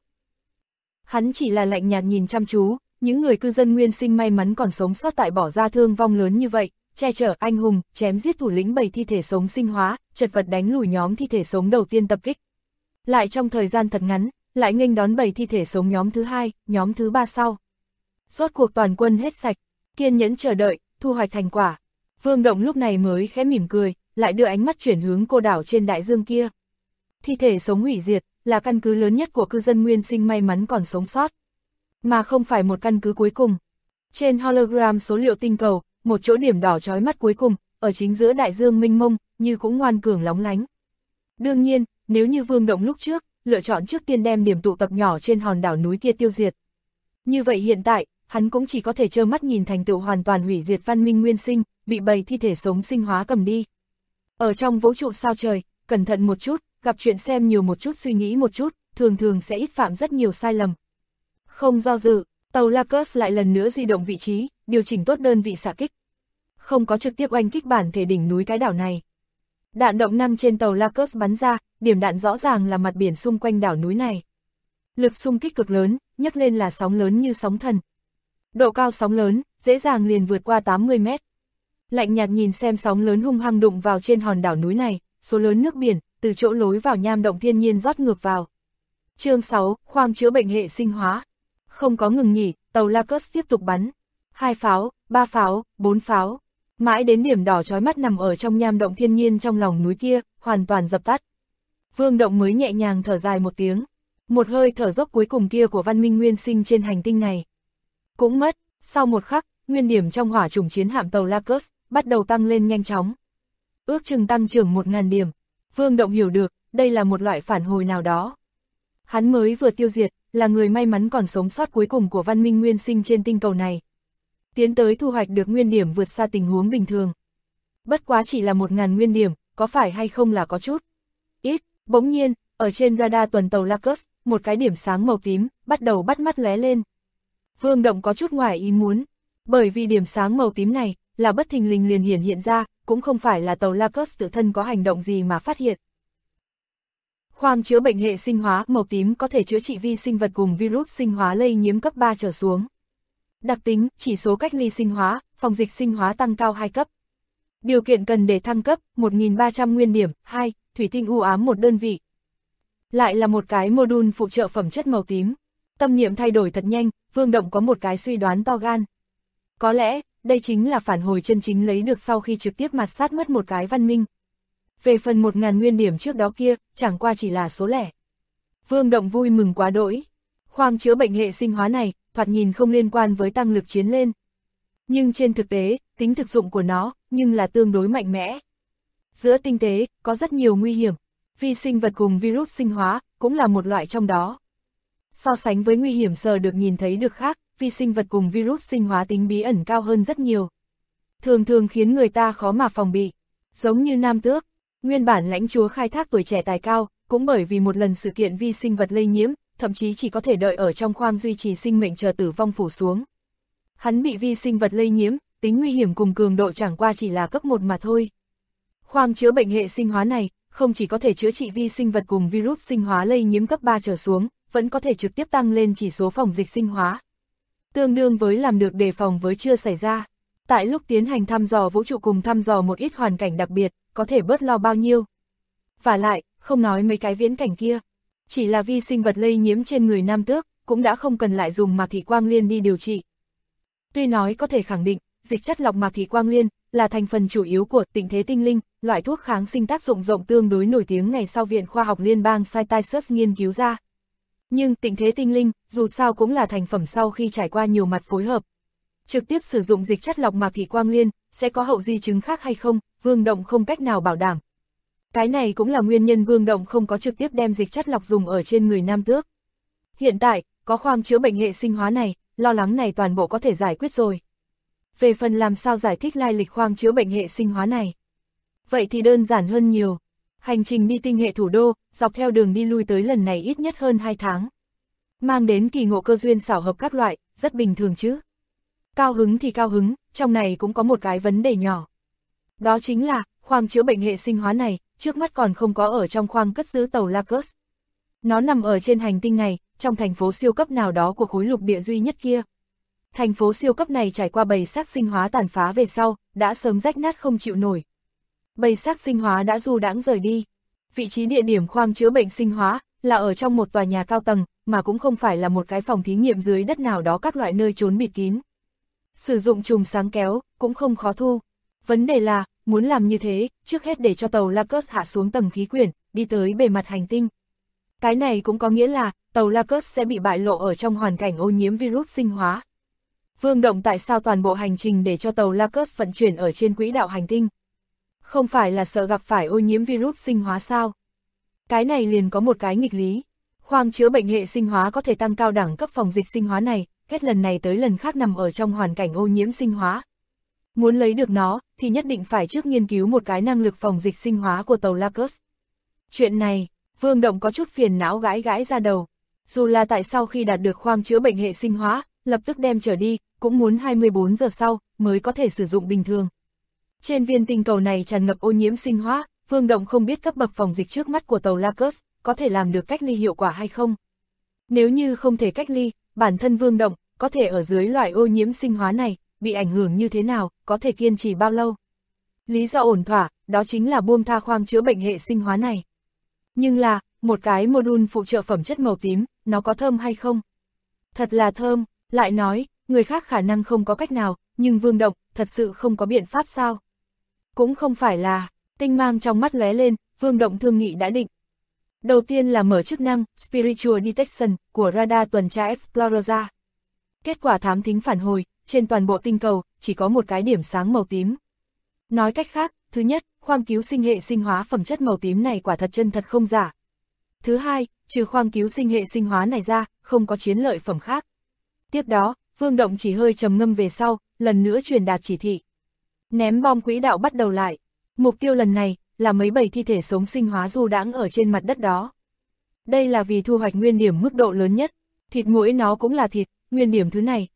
Hắn chỉ là lạnh nhạt nhìn chăm chú, những người cư dân nguyên sinh may mắn còn sống sót tại bỏ ra thương vong lớn như vậy, che chở anh hùng, chém giết thủ lĩnh bầy thi thể sống sinh hóa, chật vật đánh lùi nhóm thi thể sống đầu tiên tập kích. Lại trong thời gian thật ngắn, lại nghênh đón bầy thi thể sống nhóm thứ 2, nhóm thứ 3 sau. Rốt cuộc toàn quân hết sạch, kiên nhẫn chờ đợi, thu hoạch thành quả. Vương Động lúc này mới khẽ mỉm cười, lại đưa ánh mắt chuyển hướng cô đảo trên đại dương kia. Thi thể sống hủy diệt, là căn cứ lớn nhất của cư dân nguyên sinh may mắn còn sống sót. Mà không phải một căn cứ cuối cùng. Trên hologram số liệu tinh cầu, một chỗ điểm đỏ chói mắt cuối cùng, ở chính giữa đại dương mênh mông, như cũng ngoan cường lóng lánh. Đương nhiên, nếu như Vương Động lúc trước, lựa chọn trước tiên đem điểm tụ tập nhỏ trên hòn đảo núi kia tiêu diệt. Như vậy hiện tại, hắn cũng chỉ có thể trơ mắt nhìn thành tựu hoàn toàn hủy diệt văn minh nguyên sinh, bị bầy thi thể sống sinh hóa cầm đi. Ở trong vũ trụ sao trời, cẩn thận một chút, gặp chuyện xem nhiều một chút suy nghĩ một chút, thường thường sẽ ít phạm rất nhiều sai lầm. Không do dự, tàu Lacus lại lần nữa di động vị trí, điều chỉnh tốt đơn vị xạ kích. Không có trực tiếp oanh kích bản thể đỉnh núi cái đảo này. Đạn động năng trên tàu Lacus bắn ra, điểm đạn rõ ràng là mặt biển xung quanh đảo núi này. Lực xung kích cực lớn, nhấc lên là sóng lớn như sóng thần. Độ cao sóng lớn, dễ dàng liền vượt qua 80 mét. Lạnh nhạt nhìn xem sóng lớn hung hăng đụng vào trên hòn đảo núi này, số lớn nước biển, từ chỗ lối vào nham động thiên nhiên rót ngược vào. Chương 6, khoang chữa bệnh hệ sinh hóa. Không có ngừng nghỉ, tàu Lacus tiếp tục bắn. 2 pháo, 3 pháo, 4 pháo. Mãi đến điểm đỏ chói mắt nằm ở trong nham động thiên nhiên trong lòng núi kia, hoàn toàn dập tắt. Vương Động mới nhẹ nhàng thở dài một tiếng. Một hơi thở dốc cuối cùng kia của văn minh nguyên sinh trên hành tinh này cũng mất. Sau một khắc, nguyên điểm trong hỏa chủng chiến hạm tàu Lacus bắt đầu tăng lên nhanh chóng. Ước chừng tăng trưởng 1000 điểm. Vương Động hiểu được, đây là một loại phản hồi nào đó. Hắn mới vừa tiêu diệt, là người may mắn còn sống sót cuối cùng của văn minh nguyên sinh trên tinh cầu này. Tiến tới thu hoạch được nguyên điểm vượt xa tình huống bình thường. Bất quá chỉ là 1000 nguyên điểm, có phải hay không là có chút ít. Bỗng nhiên, ở trên radar tuần tàu Lacus, một cái điểm sáng màu tím, bắt đầu bắt mắt lóe lên. Vương Động có chút ngoài ý muốn. Bởi vì điểm sáng màu tím này, là bất thình lình liền hiện ra, cũng không phải là tàu Lacus tự thân có hành động gì mà phát hiện. Khoang chữa bệnh hệ sinh hóa màu tím có thể chữa trị vi sinh vật cùng virus sinh hóa lây nhiễm cấp 3 trở xuống. Đặc tính, chỉ số cách ly sinh hóa, phòng dịch sinh hóa tăng cao 2 cấp. Điều kiện cần để thăng cấp, 1.300 nguyên điểm, 2, thủy tinh u ám 1 đơn vị. Lại là một cái module phụ trợ phẩm chất màu tím. Tâm niệm thay đổi thật nhanh, Vương Động có một cái suy đoán to gan. Có lẽ, đây chính là phản hồi chân chính lấy được sau khi trực tiếp mạt sát mất một cái văn minh. Về phần 1.000 nguyên điểm trước đó kia, chẳng qua chỉ là số lẻ. Vương Động vui mừng quá đỗi. Khoang chữa bệnh hệ sinh hóa này, thoạt nhìn không liên quan với tăng lực chiến lên. Nhưng trên thực tế, tính thực dụng của nó, nhưng là tương đối mạnh mẽ. Giữa tinh tế, có rất nhiều nguy hiểm. Vi sinh vật cùng virus sinh hóa, cũng là một loại trong đó. So sánh với nguy hiểm sờ được nhìn thấy được khác, vi sinh vật cùng virus sinh hóa tính bí ẩn cao hơn rất nhiều. Thường thường khiến người ta khó mà phòng bị. Giống như Nam Tước, nguyên bản lãnh chúa khai thác tuổi trẻ tài cao, cũng bởi vì một lần sự kiện vi sinh vật lây nhiễm, thậm chí chỉ có thể đợi ở trong khoang duy trì sinh mệnh chờ tử vong phủ xuống. Hắn bị vi sinh vật lây nhiễm, tính nguy hiểm cùng cường độ chẳng qua chỉ là cấp 1 mà thôi. Khoang chữa bệnh hệ sinh hóa này, không chỉ có thể chữa trị vi sinh vật cùng virus sinh hóa lây nhiễm cấp 3 trở xuống, vẫn có thể trực tiếp tăng lên chỉ số phòng dịch sinh hóa. Tương đương với làm được đề phòng với chưa xảy ra. Tại lúc tiến hành thăm dò vũ trụ cùng thăm dò một ít hoàn cảnh đặc biệt, có thể bớt lo bao nhiêu. Vả lại, không nói mấy cái viễn cảnh kia. Chỉ là vi sinh vật lây nhiễm trên người Nam Tước, cũng đã không cần lại dùng mạc thị quang liên đi điều trị. Tuy nói có thể khẳng định, dịch chất lọc mạc thị quang liên là thành phần chủ yếu của tịnh thế tinh linh, loại thuốc kháng sinh tác dụng rộng tương đối nổi tiếng ngày sau Viện Khoa học Liên bang Massachusetts nghiên cứu ra. Nhưng tịnh thế tinh linh, dù sao cũng là thành phẩm sau khi trải qua nhiều mặt phối hợp. Trực tiếp sử dụng dịch chất lọc mạc thị quang liên, sẽ có hậu di chứng khác hay không, Vương Động không cách nào bảo đảm. Cái này cũng là nguyên nhân Vương Động không có trực tiếp đem dịch chất lọc dùng ở trên người Nam Tước. Hiện tại, có khoang chữa bệnh hệ sinh hóa này, lo lắng này toàn bộ có thể giải quyết rồi. Về phần làm sao giải thích lai lịch khoang chữa bệnh hệ sinh hóa này, vậy thì đơn giản hơn nhiều. Hành trình đi tinh hệ thủ đô, dọc theo đường đi lui tới lần này ít nhất hơn 2 tháng. Mang đến kỳ ngộ cơ duyên xảo hợp các loại, rất bình thường chứ. Cao hứng thì cao hứng, trong này cũng có một cái vấn đề nhỏ. Đó chính là, khoang chữa bệnh hệ sinh hóa này, trước mắt còn không có ở trong khoang cất giữ tàu Lacus. Nó nằm ở trên hành tinh này, trong thành phố siêu cấp nào đó của khối lục địa duy nhất kia. Thành phố siêu cấp này trải qua bầy xác sinh hóa tàn phá về sau, đã sớm rách nát không chịu nổi. Bầy xác sinh hóa đã du đãng rời đi. Vị trí địa điểm khoang chữa bệnh sinh hóa là ở trong một tòa nhà cao tầng, mà cũng không phải là một cái phòng thí nghiệm dưới đất nào đó các loại nơi trốn bịt kín. Sử dụng chùm sáng kéo, cũng không khó thu. Vấn đề là, muốn làm như thế, trước hết để cho tàu Lacus hạ xuống tầng khí quyển, đi tới bề mặt hành tinh. Cái này cũng có nghĩa là, tàu Lacus sẽ bị bại lộ ở trong hoàn cảnh ô nhiễm virus sinh hóa. Vương Động tại sao toàn bộ hành trình để cho tàu Lacus vận chuyển ở trên quỹ đạo hành tinh? Không phải là sợ gặp phải ô nhiễm virus sinh hóa sao? Cái này liền có một cái nghịch lý. Khoang chữa bệnh hệ sinh hóa có thể tăng cao đẳng cấp phòng dịch sinh hóa này, hết lần này tới lần khác nằm ở trong hoàn cảnh ô nhiễm sinh hóa. Muốn lấy được nó, thì nhất định phải trước nghiên cứu một cái năng lực phòng dịch sinh hóa của tàu Lacus. Chuyện này, Vương Động có chút phiền não gãi gãi ra đầu. Dù là tại sau khi đạt được khoang chữa bệnh hệ sinh hóa, lập tức đem trở đi, cũng muốn 24 giờ sau, mới có thể sử dụng bình thường. Trên viên tinh cầu này tràn ngập ô nhiễm sinh hóa, Vương Động không biết cấp bậc phòng dịch trước mắt của tàu Lacus, có thể làm được cách ly hiệu quả hay không. Nếu như không thể cách ly, bản thân Vương Động, có thể ở dưới loại ô nhiễm sinh hóa này, bị ảnh hưởng như thế nào, có thể kiên trì bao lâu. Lý do ổn thỏa, đó chính là buông tha khoang chữa bệnh hệ sinh hóa này. Nhưng là, một cái module phụ trợ phẩm chất màu tím, nó có thơm hay không? Thật là thơm, lại nói, người khác khả năng không có cách nào, nhưng Vương Động, thật sự không có biện pháp sao? Cũng không phải là, tinh mang trong mắt lóe lên, Vương Động thương nghị đã định. Đầu tiên là mở chức năng Spiritual Detection của radar tuần tra Explorer ra. Kết quả thám thính phản hồi, trên toàn bộ tinh cầu, chỉ có một cái điểm sáng màu tím. Nói cách khác, thứ nhất, khoang cứu sinh hệ sinh hóa phẩm chất màu tím này quả thật chân thật không giả. Thứ hai, trừ khoang cứu sinh hệ sinh hóa này ra, không có chiến lợi phẩm khác. Tiếp đó, Vương Động chỉ hơi trầm ngâm về sau, lần nữa truyền đạt chỉ thị. Ném bom quỹ đạo bắt đầu lại. Mục tiêu lần này, là mấy bầy thi thể sống sinh hóa du đãng ở trên mặt đất đó. Đây là vì thu hoạch nguyên điểm mức độ lớn nhất. Thịt muỗi nó cũng là thịt, nguyên điểm thứ này,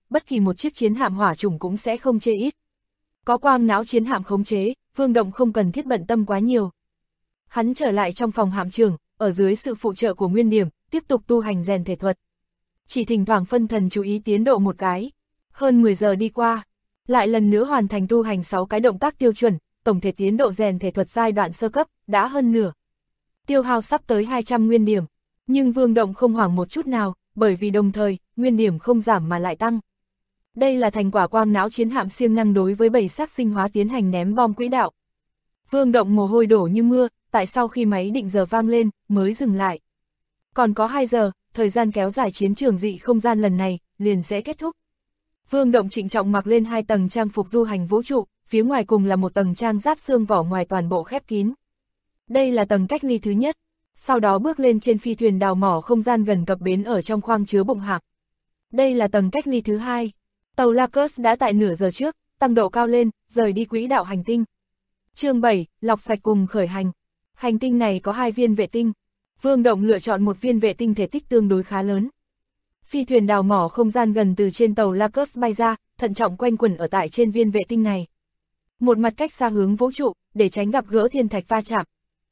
bất kỳ một chiếc chiến hạm hỏa chủng cũng sẽ không chê ít. Có quang não chiến hạm khống chế, Vương Động không cần thiết bận tâm quá nhiều. Hắn trở lại trong phòng hạm trưởng, ở dưới sự phụ trợ của Nguyên Điểm, tiếp tục tu hành rèn thể thuật. Chỉ thỉnh thoảng phân thần chú ý tiến độ một cái. Hơn 10 giờ đi qua, lại lần nữa hoàn thành tu hành 6 cái động tác tiêu chuẩn, tổng thể tiến độ rèn thể thuật giai đoạn sơ cấp, đã hơn nửa. Tiêu hao sắp tới 200 nguyên điểm, nhưng Vương Động không hoảng một chút nào, bởi vì đồng thời, nguyên điểm không giảm mà lại tăng. Đây là thành quả quang não chiến hạm siêng năng đối với bầy xác sinh hóa tiến hành ném bom quỹ đạo. Vương Động mồ hôi đổ như mưa, tại sau khi máy định giờ vang lên, mới dừng lại. Còn có 2 giờ, thời gian kéo dài chiến trường dị không gian lần này, liền sẽ kết thúc. Vương Động trịnh trọng mặc lên 2 tầng trang phục du hành vũ trụ, phía ngoài cùng là một tầng trang giáp xương vỏ ngoài toàn bộ khép kín. Đây là tầng cách ly thứ nhất, sau đó bước lên trên phi thuyền đào mỏ không gian gần cập bến ở trong khoang chứa bụng hạm. Đây là tầng cách ly thứ hai. Tàu Lacus đã tại nửa giờ trước, tăng độ cao lên, rời đi quỹ đạo hành tinh. Chương 7, lọc sạch cùng khởi hành. Hành tinh này có 2 viên vệ tinh. Vương Động lựa chọn một viên vệ tinh thể tích tương đối khá lớn. Phi thuyền đào mỏ không gian gần từ trên tàu Lacus bay ra, thận trọng quanh quẩn ở tại trên viên vệ tinh này. Một mặt cách xa hướng vũ trụ, để tránh gặp gỡ thiên thạch va chạm.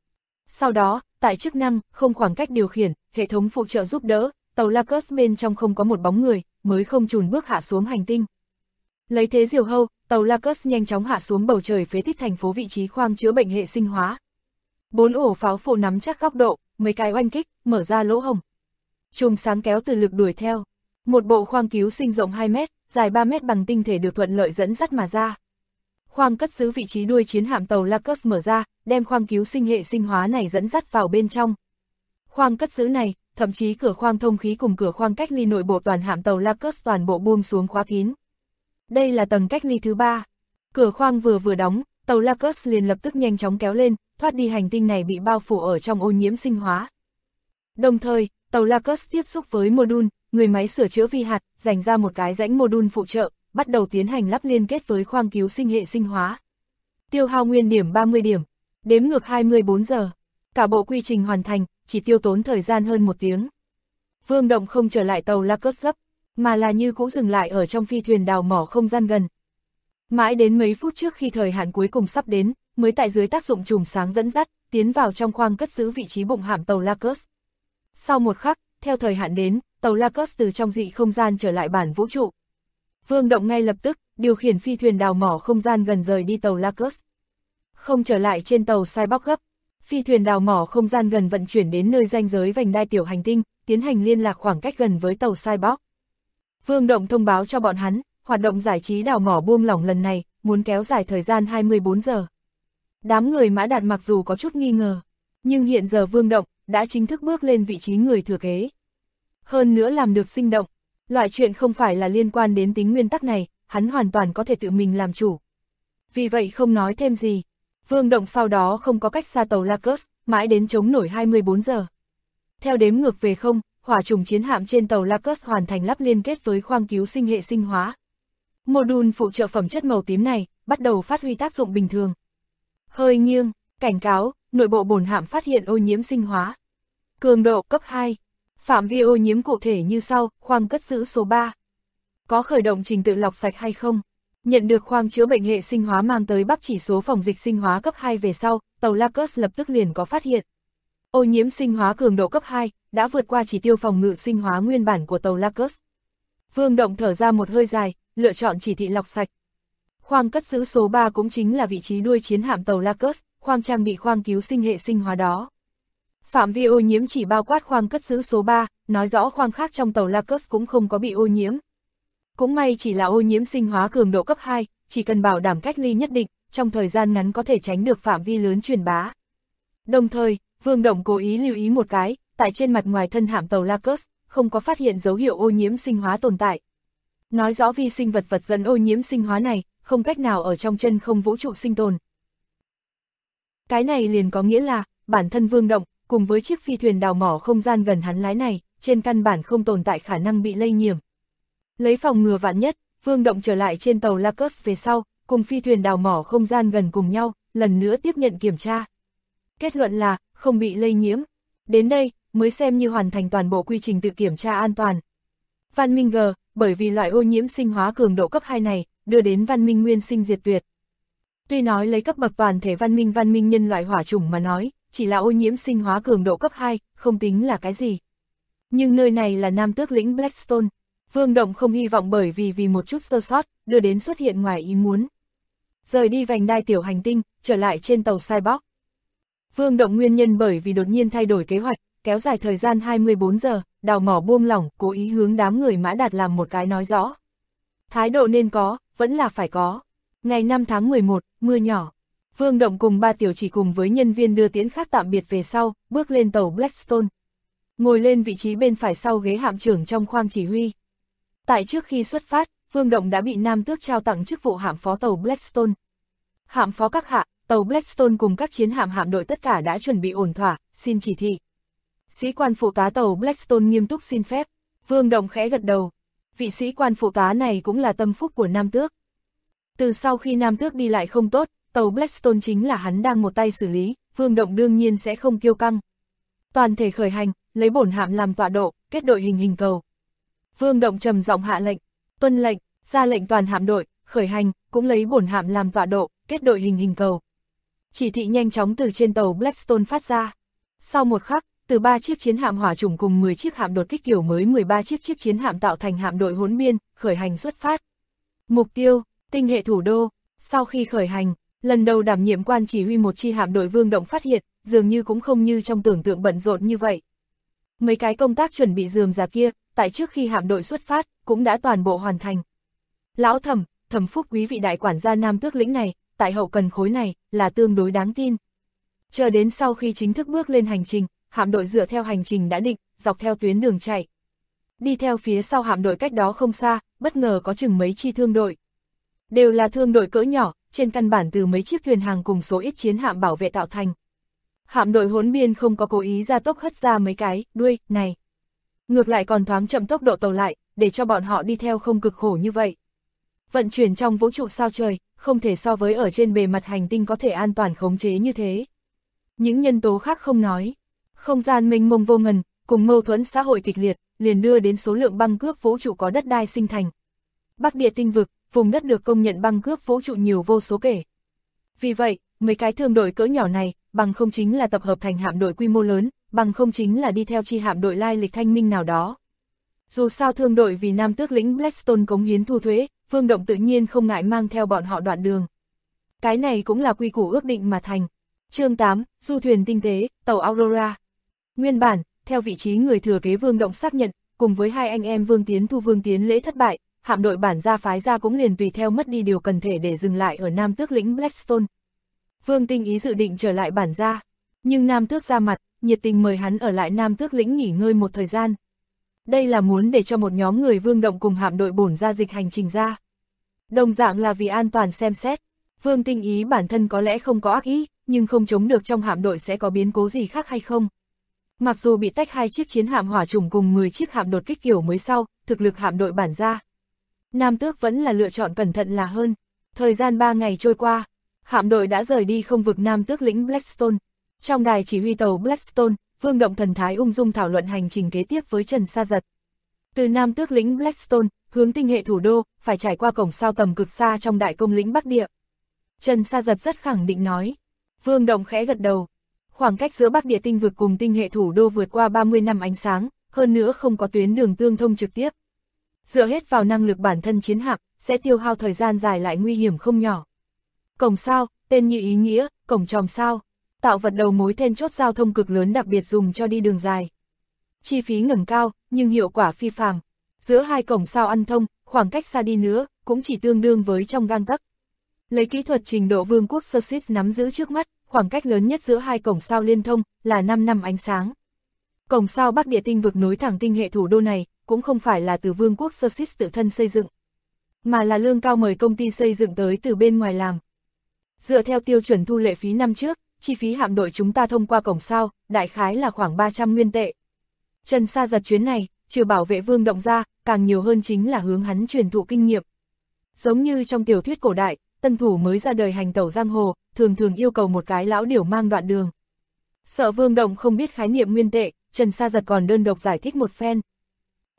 Sau đó, tại chức năng, không khoảng cách điều khiển, hệ thống phụ trợ giúp đỡ, tàu Lacus bên trong không có một bóng người, mới không chùn bước hạ xuống hành tinh. Lấy thế diều hâu, tàu Lacus nhanh chóng hạ xuống bầu trời phế tích thành phố vị trí khoang chữa bệnh hệ sinh hóa. 4 ổ pháo phụ nắm chắc góc độ, mấy cái oanh kích, mở ra lỗ hổng. Chùm sáng kéo từ lực đuổi theo. Một bộ khoang cứu sinh rộng 2 mét, dài 3 mét bằng tinh thể được thuận lợi dẫn dắt mà ra. Khoang cất giữ vị trí đuôi chiến hạm tàu Lacus mở ra, đem khoang cứu sinh hệ sinh hóa này dẫn dắt vào bên trong. Khoang cất giữ này, thậm chí cửa khoang thông khí cùng cửa khoang cách ly nội bộ toàn hạm tàu Lacus toàn bộ buông xuống khóa kín. Đây là tầng cách ly thứ 3. Cửa khoang vừa đóng, tàu Lacus liền lập tức nhanh chóng kéo lên, thoát đi hành tinh này bị bao phủ ở trong ô nhiễm sinh hóa. Đồng thời, tàu Lacus tiếp xúc với module, người máy sửa chữa vi hạt, dành ra một cái rãnh module phụ trợ, bắt đầu tiến hành lắp liên kết với khoang cứu sinh hệ sinh hóa. Tiêu hao nguyên điểm 30 điểm, đếm ngược 24 giờ. Cả bộ quy trình hoàn thành, chỉ tiêu tốn thời gian hơn 1 tiếng. Vương Động không trở lại tàu Lacus gấp, mà là như cũ dừng lại ở trong phi thuyền đào mỏ không gian gần. Mãi đến mấy phút trước khi thời hạn cuối cùng sắp đến, mới tại dưới tác dụng chùm sáng dẫn dắt, tiến vào trong khoang cất giữ vị trí bụng hạm tàu Lacus. Sau một khắc, theo thời hạn đến, tàu Lacus từ trong dị không gian trở lại bản vũ trụ. Vương Động ngay lập tức, điều khiển phi thuyền đào mỏ không gian gần rời đi tàu Lacus. Không trở lại trên tàu Cyborg gấp, phi thuyền đào mỏ không gian gần vận chuyển đến nơi ranh giới vành đai tiểu hành tinh, tiến hành liên lạc khoảng cách gần với tàu Cyborg. Vương Động thông báo cho bọn hắn, hoạt động giải trí đào mỏ buông lỏng lần này, muốn kéo dài thời gian 24 giờ. Đám người Mã Đạt mặc dù có chút nghi ngờ, nhưng hiện giờ Vương Động đã chính thức bước lên vị trí người thừa kế. Hơn nữa làm được sinh động, loại chuyện không phải là liên quan đến tính nguyên tắc này, hắn hoàn toàn có thể tự mình làm chủ. Vì vậy không nói thêm gì, Vương Động sau đó không có cách xa tàu Lacus, mãi đến chống nổi 24 giờ. Theo đếm ngược về không, hỏa trùng chiến hạm trên tàu Lacus hoàn thành lắp liên kết với khoang cứu sinh hệ sinh hóa. Module phụ trợ phẩm chất màu tím này, bắt đầu phát huy tác dụng bình thường. Hơi nghiêng, cảnh cáo, nội bộ bồn hạm phát hiện ô nhiễm sinh hóa. Cường độ cấp 2. Phạm vi ô nhiễm cụ thể như sau, khoang cất giữ số 3. Có khởi động trình tự lọc sạch hay không? Nhận được khoang chữa bệnh hệ sinh hóa mang tới bắp chỉ số phòng dịch sinh hóa cấp 2 về sau, tàu Lacus lập tức liền có phát hiện. Ô nhiễm sinh hóa cường độ cấp 2, đã vượt qua chỉ tiêu phòng ngự sinh hóa nguyên bản của tàu Lacus. Vương Động thở ra một hơi dài, lựa chọn chỉ thị lọc sạch. Khoang cất giữ số 3 cũng chính là vị trí đuôi chiến hạm tàu Lacus, khoang trang bị khoang cứu sinh hệ sinh hóa đó. Phạm vi ô nhiễm chỉ bao quát khoang cất giữ số 3, nói rõ khoang khác trong tàu Lacus cũng không có bị ô nhiễm. Cũng may chỉ là ô nhiễm sinh hóa cường độ cấp 2, chỉ cần bảo đảm cách ly nhất định, trong thời gian ngắn có thể tránh được phạm vi lớn truyền bá. Đồng thời, Vương Động cố ý lưu ý một cái, tại trên mặt ngoài thân hạm tàu Lacus, không có phát hiện dấu hiệu ô nhiễm sinh hóa tồn tại. Nói rõ vi sinh vật dẫn ô nhiễm sinh hóa này, không cách nào ở trong chân không vũ trụ sinh tồn. Cái này liền có nghĩa là, bản thân Vương Động, cùng với chiếc phi thuyền đào mỏ không gian gần hắn lái này, trên căn bản không tồn tại khả năng bị lây nhiễm. Lấy phòng ngừa vạn nhất, Vương Động trở lại trên tàu Lacus về sau, cùng phi thuyền đào mỏ không gian gần cùng nhau, lần nữa tiếp nhận kiểm tra. Kết luận là, không bị lây nhiễm. Đến đây, mới xem như hoàn thành toàn bộ quy trình tự kiểm tra an toàn. Văn minh G, bởi vì loại ô nhiễm sinh hóa cường độ cấp 2 này, đưa đến văn minh nguyên sinh diệt tuyệt. Tuy nói lấy cấp bậc toàn thể văn minh nhân loại hỏa chủng mà nói, chỉ là ô nhiễm sinh hóa cường độ cấp 2, không tính là cái gì. Nhưng nơi này là Nam Tước lĩnh Blackstone, Vương Động không hy vọng bởi vì một chút sơ sót, đưa đến xuất hiện ngoài ý muốn. Rời đi vành đai tiểu hành tinh, trở lại trên tàu Cyborg. Vương Động nguyên nhân bởi vì đột nhiên thay đổi kế hoạch, kéo dài thời gian 24 giờ, đào mỏ buông lỏng, cố ý hướng đám người Mã Đạt làm một cái nói rõ. Thái độ nên có, vẫn là phải có. Ngày 5 tháng 11, mưa nhỏ. Vương Động cùng 3 tiểu chỉ cùng với nhân viên đưa tiễn khác tạm biệt về sau, bước lên tàu Blackstone. Ngồi lên vị trí bên phải sau ghế hạm trưởng trong khoang chỉ huy. Tại trước khi xuất phát, Vương Động đã bị Nam Tước trao tặng chức vụ hạm phó tàu Blackstone. Hạm phó các hạ, tàu Blackstone cùng các chiến hạm hạm đội tất cả đã chuẩn bị ổn thỏa, xin chỉ thị. Sĩ quan phụ tá tàu Blackstone nghiêm túc xin phép. Vương Động khẽ gật đầu. Vị sĩ quan phụ tá này cũng là tâm phúc của Nam Tước. Từ sau khi Nam Tước đi lại không tốt, tàu Blackstone chính là hắn đang một tay xử lý, Vương Động đương nhiên sẽ không kiêu căng. Toàn thể khởi hành, lấy bổn hạm làm tọa độ, kết đội hình cầu. Vương Động trầm giọng hạ lệnh, tuân lệnh, ra lệnh toàn hạm đội, khởi hành, cũng lấy bổn hạm làm tọa độ, kết đội hình cầu. Chỉ thị nhanh chóng từ trên tàu Blackstone phát ra. Sau một khắc, từ 3 chiếc chiến hạm hỏa chủng cùng 10 chiếc hạm đột kích kiểu mới 13 chiếc chiến hạm tạo thành hạm đội hỗn biên, khởi hành xuất phát. Mục tiêu, tinh hệ thủ đô. Sau khi khởi hành, lần đầu đảm nhiệm quan chỉ huy một chi hạm đội, Vương Động phát hiện, dường như cũng không như trong tưởng tượng bận rộn như vậy. Mấy cái công tác chuẩn bị rườm rà kia, tại trước khi hạm đội xuất phát, cũng đã toàn bộ hoàn thành. Lão Thẩm, Thẩm Phúc quý vị đại quản gia Nam Tước lĩnh này, tại hậu cần khối này, là tương đối đáng tin. Chờ đến sau khi chính thức bước lên hành trình, hạm đội dựa theo hành trình đã định, dọc theo tuyến đường chạy. Đi theo phía sau hạm đội cách đó không xa, bất ngờ có chừng mấy chi thương đội. Đều là thương đội cỡ nhỏ, trên căn bản từ mấy chiếc thuyền hàng cùng số ít chiến hạm bảo vệ tạo thành. Hạm đội hỗn biên không có cố ý ra tốc hất ra mấy cái đuôi này. Ngược lại còn thoáng chậm tốc độ tàu lại, để cho bọn họ đi theo không cực khổ như vậy. Vận chuyển trong vũ trụ sao trời, không thể so với ở trên bề mặt hành tinh có thể an toàn khống chế như thế. Những nhân tố khác không nói. Không gian mênh mông vô ngần, cùng mâu thuẫn xã hội kịch liệt, liền đưa đến số lượng băng cướp vũ trụ có đất đai sinh thành. Bắc địa tinh vực, vùng đất được công nhận băng cướp vũ trụ nhiều vô số kể. Vì vậy, mấy cái thương đội cỡ nhỏ này, bằng không chính là tập hợp thành hạm đội quy mô lớn, bằng không chính là đi theo chi hạm đội lai lịch thanh minh nào đó. Dù sao thương đội vì Nam Tước lĩnh Blackstone cống hiến thu thuế, Vương Động tự nhiên không ngại mang theo bọn họ đoạn đường. Cái này cũng là quy củ ước định mà thành. Chương 8, du thuyền tinh tế, tàu Aurora. Nguyên bản, theo vị trí người thừa kế Vương Động xác nhận, cùng với hai anh em Vương Tiến Thu Vương Tiến Lễ thất bại, hạm đội bản gia phái ra cũng liền tùy theo mất đi điều cần thể để dừng lại ở Nam Tước lĩnh Blackstone. Vương Tinh Ý dự định trở lại bản gia, nhưng Nam Tước ra mặt, nhiệt tình mời hắn ở lại Nam Tước lĩnh nghỉ ngơi một thời gian. Đây là muốn để cho một nhóm người Vương Động cùng hạm đội bổn gia dịch hành trình ra. Đồng dạng là vì an toàn xem xét, Vương Tinh Ý bản thân có lẽ không có ác ý, nhưng không chống được trong hạm đội sẽ có biến cố gì khác hay không. Mặc dù bị tách 2 chiếc chiến hạm hỏa chủng cùng 10 chiếc hạm đột kích kiểu mới sau, thực lực hạm đội bản gia, Nam Tước vẫn là lựa chọn cẩn thận là hơn. Thời gian 3 ngày trôi qua, hạm đội đã rời đi không vực Nam Tước lĩnh Blackstone. Trong đài chỉ huy tàu Blackstone, Vương Động thần thái ung dung thảo luận hành trình kế tiếp với Trần Sa Giật. Từ Nam Tước lĩnh Blackstone, hướng tinh hệ thủ đô, phải trải qua cổng sao tầm cực xa trong đại công lĩnh Bắc Địa. Trần Sa Giật rất khẳng định nói. Vương Động khẽ gật đầu. Khoảng cách giữa Bắc Địa tinh vực cùng tinh hệ thủ đô vượt qua 30 năm ánh sáng, hơn nữa không có tuyến đường tương thông trực tiếp. Dựa hết vào năng lực bản thân chiến hạm, sẽ tiêu hao thời gian dài lại nguy hiểm không nhỏ. Cổng sao, tên như ý nghĩa, cổng tròm sao, tạo vật đầu mối then chốt giao thông cực lớn đặc biệt dùng cho đi đường dài. Chi phí ngẩng cao, nhưng hiệu quả phi phàm. Giữa hai cổng sao ăn thông, khoảng cách xa đi nữa, cũng chỉ tương đương với trong gang tấc. Lấy kỹ thuật trình độ Vương quốc Sussex nắm giữ trước mắt, khoảng cách lớn nhất giữa hai cổng sao liên thông là 5 năm ánh sáng. Cổng sao Bắc Địa tinh vực nối thẳng tinh hệ thủ đô này, cũng không phải là từ Vương quốc Sussex tự thân xây dựng, mà là lương cao mời công ty xây dựng tới từ bên ngoài làm. Dựa theo tiêu chuẩn thu lệ phí năm trước, chi phí hạm đội chúng ta thông qua cổng sao, đại khái là khoảng 300 nguyên tệ. Trần Sa Giật chuyến này, trừ bảo vệ Vương Động ra, càng nhiều hơn chính là hướng hắn truyền thụ kinh nghiệm. Giống như trong tiểu thuyết cổ đại, tân thủ mới ra đời hành tẩu giang hồ, thường thường yêu cầu một cái lão điểu mang đoạn đường. Sợ Vương Động không biết khái niệm nguyên tệ, Trần Sa Giật còn đơn độc giải thích một phen.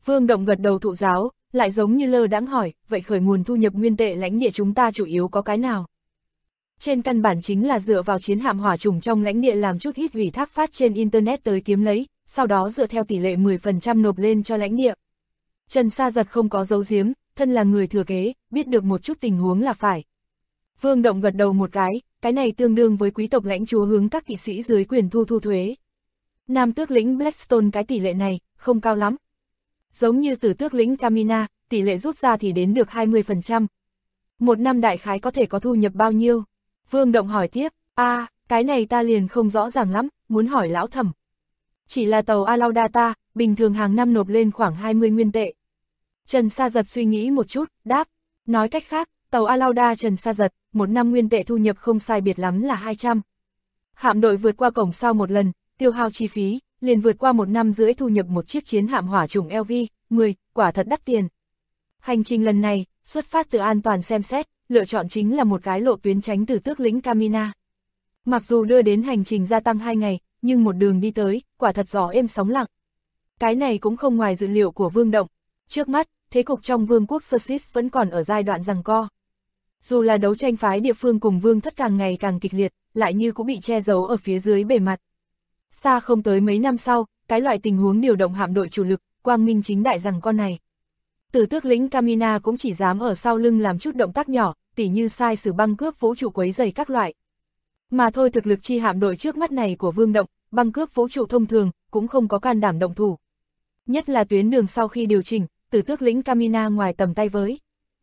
Vương Động gật đầu thụ giáo, lại giống như lơ đãng hỏi, vậy khởi nguồn thu nhập nguyên tệ lãnh địa chúng ta chủ yếu có cái nào? Trên căn bản chính là dựa vào chiến hạm hỏa chủng trong lãnh địa làm chút ít ủy thác phát trên Internet tới kiếm lấy, sau đó dựa theo tỷ lệ 10% nộp lên cho lãnh địa. Trần Sa Giật không có giấu giếm, thân là người thừa kế, biết được một chút tình huống là phải. Vương Động gật đầu một cái này tương đương với quý tộc lãnh chúa hướng các kỵ sĩ dưới quyền thu thuế. Nam tước lĩnh Blackstone cái tỷ lệ này, không cao lắm. Giống như tử tước lĩnh Camina, tỷ lệ rút ra thì đến được 20%. Một năm đại khái có thể có thu nhập bao nhiêu? Vương Động hỏi tiếp, cái này ta liền không rõ ràng lắm, muốn hỏi lão thẩm. Chỉ là tàu Alaudata, bình thường hàng năm nộp lên khoảng 20 nguyên tệ. Trần Sa Giật suy nghĩ một chút, đáp, nói cách khác, tàu Alauda Trần Sa Giật, một năm nguyên tệ thu nhập không sai biệt lắm là 200. Hạm đội vượt qua cổng sao một lần, tiêu hao chi phí, liền vượt qua 1 năm rưỡi thu nhập một chiếc chiến hạm hỏa chủng LV-10, quả thật đắt tiền. Hành trình lần này, xuất phát từ an toàn xem xét, lựa chọn chính là một cái lộ tuyến tránh từ tước lĩnh Camina. Mặc dù đưa đến hành trình gia tăng 2 ngày, nhưng một đường đi tới, quả thật gió êm sóng lặng. Cái này cũng không ngoài dự liệu của Vương Động. Trước mắt, thế cục trong vương quốc Sussex vẫn còn ở giai đoạn giằng co. Dù là đấu tranh phái địa phương cùng vương thất càng ngày càng kịch liệt, lại như cũng bị che giấu ở phía dưới bề mặt. Xa không tới mấy năm sau, cái loại tình huống điều động hạm đội chủ lực, quang minh chính đại giằng co này. Tử tước lĩnh Camina cũng chỉ dám ở sau lưng làm chút động tác nhỏ, tỉ như sai sử băng cướp vũ trụ quấy rầy các loại. Mà thôi thực lực chi hạm đội trước mắt này của Vương Động, băng cướp vũ trụ thông thường, cũng không có can đảm động thủ. Nhất là tuyến đường sau khi điều chỉnh, tử tước lĩnh Camina ngoài tầm tay với.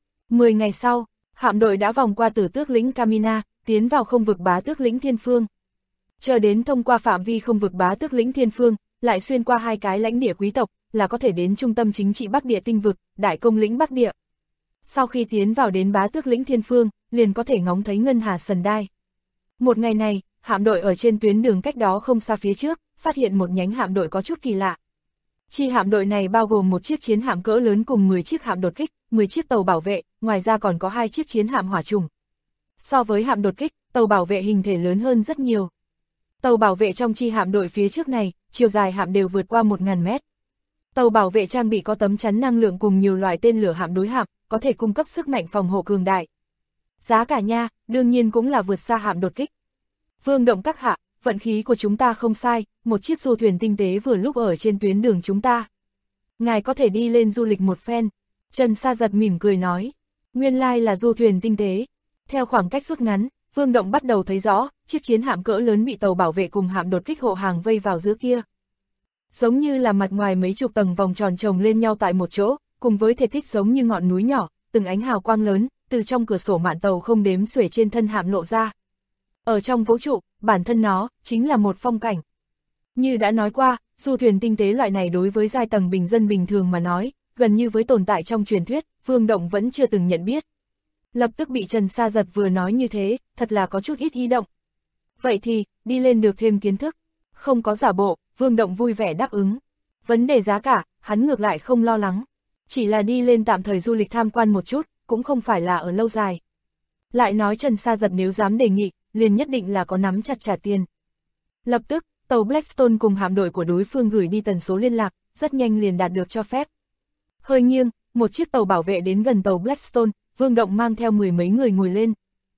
10 ngày sau, hạm đội đã vòng qua tử tước lĩnh Camina, tiến vào không vực bá tước lĩnh Thiên Phương. Chờ đến thông qua phạm vi không vực bá tước lĩnh Thiên Phương, lại xuyên qua 2 cái lãnh địa quý tộc, là có thể đến trung tâm chính trị Bắc Địa tinh vực, Đại Công lĩnh Bắc Địa. Sau khi tiến vào đến bá tước lĩnh Thiên Phương, liền có thể ngóng thấy ngân hà Sần Đai. Một ngày này, hạm đội ở trên tuyến đường cách đó không xa phía trước, phát hiện một nhánh hạm đội có chút kỳ lạ. Chi hạm đội này bao gồm một chiếc chiến hạm cỡ lớn cùng 10 chiếc hạm đột kích, 10 chiếc tàu bảo vệ, ngoài ra còn có 2 chiếc chiến hạm hỏa trùng. So với hạm đột kích, tàu bảo vệ hình thể lớn hơn rất nhiều. Tàu bảo vệ trong chi hạm đội phía trước này, chiều dài hạm đều vượt qua 1000 mét. Tàu bảo vệ trang bị có tấm chắn năng lượng cùng nhiều loại tên lửa hạm đối hạm, có thể cung cấp sức mạnh phòng hộ cường đại. Giá cả nha, đương nhiên cũng là vượt xa hạm đột kích. Vương Động các hạ, vận khí của chúng ta không sai, một chiếc du thuyền tinh tế vừa lúc ở trên tuyến đường chúng ta. Ngài có thể đi lên du lịch một phen. Trần Sa Giật mỉm cười nói, nguyên lai là du thuyền tinh tế. Theo khoảng cách rút ngắn, Vương Động bắt đầu thấy rõ, chiếc chiến hạm cỡ lớn bị tàu bảo vệ cùng hạm đột kích hộ hàng vây vào giữa kia. Giống như là mặt ngoài mấy chục tầng vòng tròn chồng lên nhau tại một chỗ, cùng với thể tích giống như ngọn núi nhỏ, từng ánh hào quang lớn, từ trong cửa sổ mạn tàu không đếm xuể trên thân hạm lộ ra. Ở trong vũ trụ, bản thân nó, chính là một phong cảnh. Như đã nói qua, du thuyền tinh tế loại này đối với giai tầng bình dân bình thường mà nói, gần như với tồn tại trong truyền thuyết, Vương Động vẫn chưa từng nhận biết. Lập tức bị Trần Sa Giật vừa nói như thế, thật là có chút ít ý động. Vậy thì, đi lên được thêm kiến thức. Không có giả bộ, Vương Động vui vẻ đáp ứng. Vấn đề giá cả, hắn ngược lại không lo lắng. Chỉ là đi lên tạm thời du lịch tham quan một chút, cũng không phải là ở lâu dài. Lại nói Trần Sa Giật nếu dám đề nghị, liền nhất định là có nắm chặt trả tiền. Lập tức, tàu Blackstone cùng hạm đội của đối phương gửi đi tần số liên lạc, rất nhanh liền đạt được cho phép. Hơi nghiêng, một chiếc tàu bảo vệ đến gần tàu Blackstone, Vương Động mang theo 10 mấy người ngồi lên.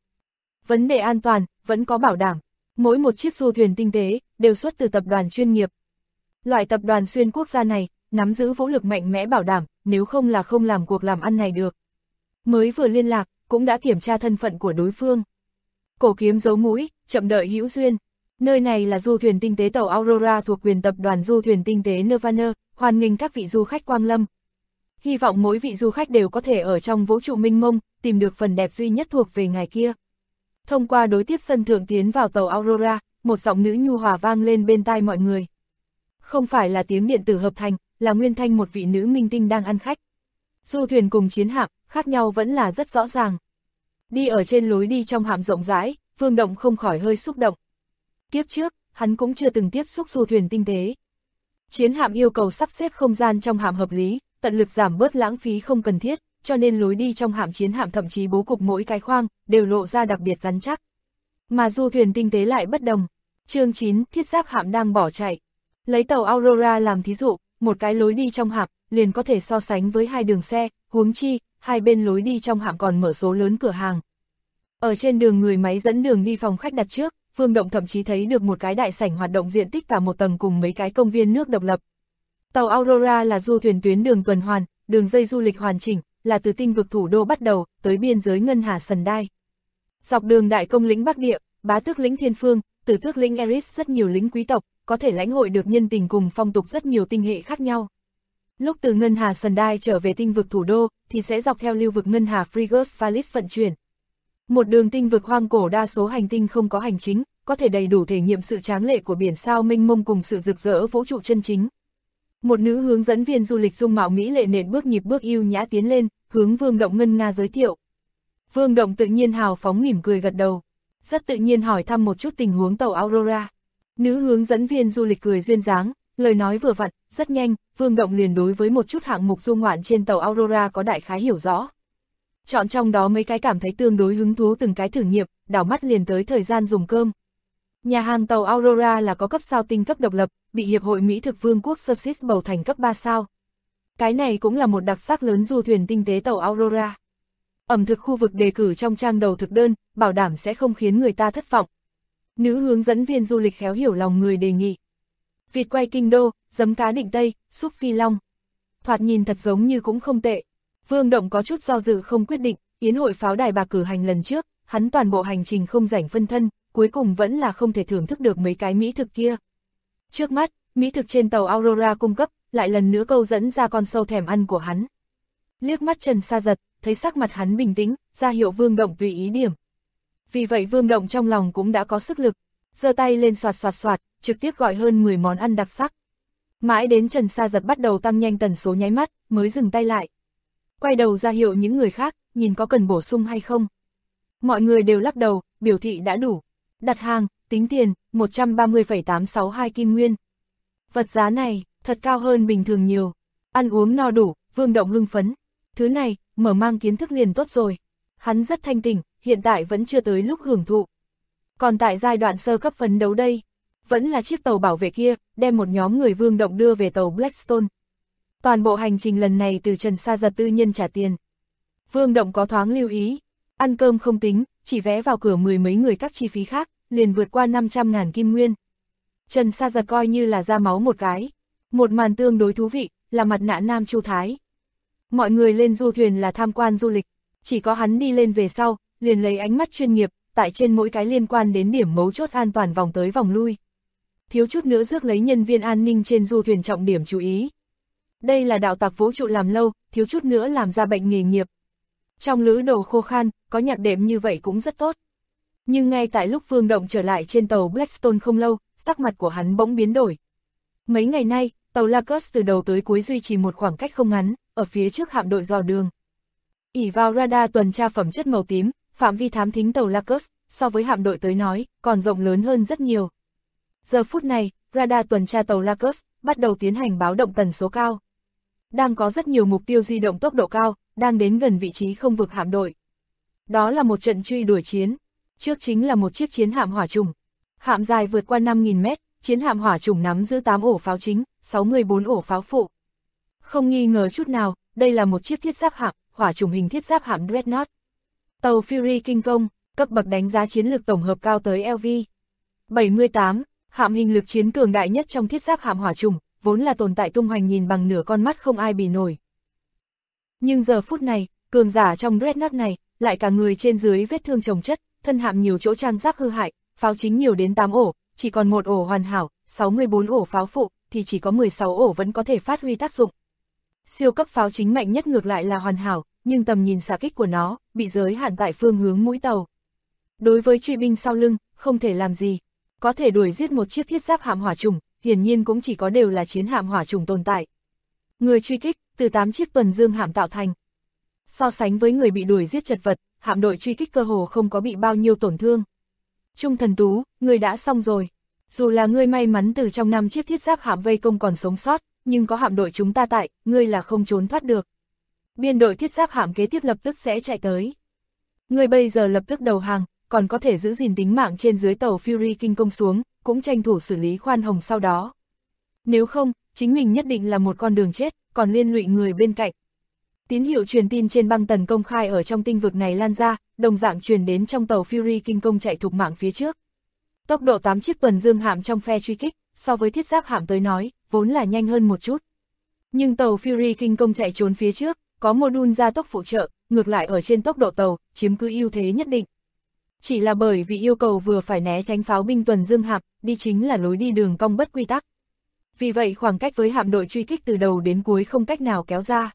Vấn đề an toàn, vẫn có bảo đảm. Mỗi một chiếc du thuyền tinh tế, đều xuất từ tập đoàn chuyên nghiệp. Loại tập đoàn xuyên quốc gia này, nắm giữ vũ lực mạnh mẽ bảo đảm, nếu không là không làm cuộc làm ăn này được. Mới vừa liên lạc, cũng đã kiểm tra thân phận của đối phương. Cổ kiếm giấu mũi, chậm đợi hữu duyên. Nơi này là du thuyền tinh tế tàu Aurora thuộc quyền tập đoàn du thuyền tinh tế Nirvana, hoan nghênh các vị du khách quang lâm. Hy vọng mỗi vị du khách đều có thể ở trong vũ trụ mênh mông, tìm được phần đẹp duy nhất thuộc về ngày kia. Thông qua đối tiếp sân thượng tiến vào tàu Aurora, một giọng nữ nhu hòa vang lên bên tai mọi người. Không phải là tiếng điện tử hợp thành, là nguyên thanh một vị nữ minh tinh đang ăn khách. Du thuyền cùng chiến hạm, khác nhau vẫn là rất rõ ràng. Đi ở trên lối đi trong hạm rộng rãi, Vương Động không khỏi hơi xúc động. Kiếp trước, hắn cũng chưa từng tiếp xúc du thuyền tinh tế. Chiến hạm yêu cầu sắp xếp không gian trong hạm hợp lý, tận lực giảm bớt lãng phí không cần thiết, cho nên lối đi trong hạm chiến hạm thậm chí bố cục mỗi cái khoang, đều lộ ra đặc biệt rắn chắc. Mà du thuyền tinh tế lại bất đồng. Chương 9, thiết giáp hạm đang bỏ chạy. Lấy tàu Aurora làm thí dụ, một cái lối đi trong hạm, liền có thể so sánh với 2 đường xe, huống chi, hai bên lối đi trong hạm còn mở số lớn cửa hàng. Ở trên đường người máy dẫn đường đi phòng khách đặt trước, Vương Động thậm chí thấy được một cái đại sảnh hoạt động diện tích cả một tầng cùng mấy cái công viên nước độc lập. Tàu Aurora là du thuyền tuyến đường tuần hoàn, đường dây du lịch hoàn chỉnh, là từ tinh vực thủ đô bắt đầu, tới biên giới ngân hà Sundai. Dọc đường đại công lĩnh Bắc Địa, bá tước lĩnh Thiên Phương, tử tước lĩnh Eris rất nhiều lĩnh quý tộc, có thể lãnh hội được nhân tình cùng phong tục rất nhiều tinh hệ khác nhau. Lúc từ ngân hà Sundai trở về tinh vực thủ đô, thì sẽ dọc theo lưu vực ngân hà Frigus Valis vận chuyển. Một đường tinh vực hoang cổ đa số hành tinh không có hành chính, có thể đầy đủ thể nghiệm sự tráng lệ của biển sao mênh mông cùng sự rực rỡ vũ trụ chân chính. Một nữ hướng dẫn viên du lịch dung mạo mỹ lệ nện bước nhịp bước yêu nhã tiến lên, hướng Vương Động ngân nga giới thiệu. Vương Động tự nhiên hào phóng mỉm cười gật đầu, rất tự nhiên hỏi thăm một chút tình huống tàu Aurora. Nữ hướng dẫn viên du lịch cười duyên dáng, lời nói vừa vặn, rất nhanh, Vương Động liền đối với một chút hạng mục du ngoạn trên tàu Aurora có đại khái hiểu rõ. Chọn trong đó mấy cái cảm thấy tương đối hứng thú từng cái thử nghiệm, đảo mắt liền tới thời gian dùng cơm. Nhà hàng tàu Aurora là có cấp sao tinh cấp độc lập, bị Hiệp hội Mỹ thực Vương quốc Sussex bầu thành cấp 3 sao. Cái này cũng là một đặc sắc lớn du thuyền tinh tế tàu Aurora. Ẩm thực khu vực đề cử trong trang đầu thực đơn, bảo đảm sẽ không khiến người ta thất vọng. Nữ hướng dẫn viên du lịch khéo hiểu lòng người đề nghị. Vịt quay kinh đô, giấm cá định Tây, súp phi long. Thoạt nhìn thật giống như cũng không tệ. Vương Động có chút do dự không quyết định, yến hội pháo đài bạc cử hành lần trước, hắn toàn bộ hành trình không rảnh phân thân, cuối cùng vẫn là không thể thưởng thức được mấy cái mỹ thực kia. Trước mắt, mỹ thực trên tàu Aurora cung cấp, lại lần nữa câu dẫn ra con sâu thèm ăn của hắn. Liếc mắt Trần Sa Giật, thấy sắc mặt hắn bình tĩnh, ra hiệu Vương Động tùy ý điểm. Vì vậy Vương Động trong lòng cũng đã có sức lực, giơ tay lên soạt soạt soạt, trực tiếp gọi hơn 10 món ăn đặc sắc. Mãi đến Trần Sa Giật bắt đầu tăng nhanh tần số nháy mắt, mới dừng tay lại. Quay đầu ra hiệu những người khác, nhìn có cần bổ sung hay không. Mọi người đều lắc đầu, biểu thị đã đủ. Đặt hàng, tính tiền, 130,862 kim nguyên. Vật giá này, thật cao hơn bình thường nhiều. Ăn uống no đủ, Vương Động hưng phấn. Thứ này, mở mang kiến thức liền tốt rồi. Hắn rất thanh tỉnh, hiện tại vẫn chưa tới lúc hưởng thụ. Còn tại giai đoạn sơ cấp phấn đấu đây, vẫn là chiếc tàu bảo vệ kia, đem một nhóm người Vương Động đưa về tàu Blackstone. Toàn bộ hành trình lần này từ Trần Sa Giật tư nhân trả tiền. Vương Động có thoáng lưu ý, ăn cơm không tính, chỉ vé vào cửa 10 mấy người các chi phí khác, liền vượt qua 500.000 kim nguyên. Trần Sa Giật coi như là ra máu một cái. Một màn tương đối thú vị, là mặt nạ Nam Chu Thái. Mọi người lên du thuyền là tham quan du lịch, chỉ có hắn đi lên về sau, liền lấy ánh mắt chuyên nghiệp, tại trên mỗi cái liên quan đến điểm mấu chốt an toàn vòng tới vòng lui. Thiếu chút nữa rước lấy nhân viên an ninh trên du thuyền trọng điểm chú ý. Đây là đạo tặc vũ trụ làm lâu, thiếu chút nữa làm ra bệnh nghề nghiệp. Trong lữ đồ khô khan, có nhạc đệm như vậy cũng rất tốt. Nhưng ngay tại lúc Vương Động trở lại trên tàu Blackstone không lâu, sắc mặt của hắn bỗng biến đổi. Mấy ngày nay, tàu Lacus từ đầu tới cuối duy trì một khoảng cách không ngắn, ở phía trước hạm đội dò đường. Ỷ vào radar tuần tra phẩm chất màu tím, phạm vi thám thính tàu Lacus, so với hạm đội tới nói, còn rộng lớn hơn rất nhiều. Giờ phút này, radar tuần tra tàu Lacus bắt đầu tiến hành báo động tần số cao. Đang có rất nhiều mục tiêu di động tốc độ cao, đang đến gần vị trí không vực hạm đội. Đó là một trận truy đuổi chiến. Trước chính là một chiếc chiến hạm hỏa trùng. Hạm dài vượt qua 5.000 mét, chiến hạm hỏa trùng nắm giữ 8 ổ pháo chính, 64 ổ pháo phụ. Không nghi ngờ chút nào, đây là một chiếc thiết giáp hạm, hỏa trùng hình thiết giáp hạm Dreadnought. Tàu Fury Kinh Công, cấp bậc đánh giá chiến lược tổng hợp cao tới LV 78, hạm hình lực chiến cường đại nhất trong thiết giáp hạm hỏa trùng, vốn là tồn tại tung hoành nhìn bằng nửa con mắt không ai bì nổi. Nhưng giờ phút này, cường giả trong Dreadnought này, lại cả người trên dưới vết thương chồng chất, thân hạm nhiều chỗ trang giáp hư hại, pháo chính nhiều đến 8 ổ, chỉ còn một ổ hoàn hảo, 64 ổ pháo phụ, thì chỉ có 16 ổ vẫn có thể phát huy tác dụng. Siêu cấp pháo chính mạnh nhất ngược lại là hoàn hảo, nhưng tầm nhìn xạ kích của nó, bị giới hạn tại phương hướng mũi tàu. Đối với truy binh sau lưng, không thể làm gì. Có thể đuổi giết một chiếc thiết giáp hạm hỏa trùng, hiển nhiên cũng chỉ có đều là chiến hạm hỏa trùng tồn tại. Người truy kích, từ 8 chiếc tuần dương hạm tạo thành. So sánh với người bị đuổi giết chật vật, hạm đội truy kích cơ hồ không có bị bao nhiêu tổn thương. Trung Thần Tú, ngươi đã xong rồi. Dù là ngươi may mắn từ trong 5 chiếc thiết giáp hạm vây công còn sống sót, nhưng có hạm đội chúng ta tại, ngươi là không trốn thoát được. Biên đội thiết giáp hạm kế tiếp lập tức sẽ chạy tới. Ngươi bây giờ lập tức đầu hàng, còn có thể giữ gìn tính mạng trên dưới tàu Fury Kinh Công xuống, cũng tranh thủ xử lý khoan hồng sau đó. Nếu không, chính mình nhất định là một con đường chết, còn liên lụy người bên cạnh. Tín hiệu truyền tin trên băng tần công khai ở trong tinh vực này lan ra, đồng dạng truyền đến trong tàu Fury kinh công chạy thục mạng phía trước. Tốc độ 8 chiếc tuần dương hạm trong phe truy kích, so với thiết giáp hạm tới nói, vốn là nhanh hơn một chút. Nhưng tàu Fury kinh công chạy trốn phía trước, có module gia tốc phụ trợ, ngược lại ở trên tốc độ tàu, chiếm cứ ưu thế nhất định. Chỉ là bởi vì yêu cầu vừa phải né tránh pháo binh tuần dương hạm, đi chính là lối đi đường cong bất quy tắc. Vì vậy khoảng cách với hạm đội truy kích từ đầu đến cuối không cách nào kéo ra.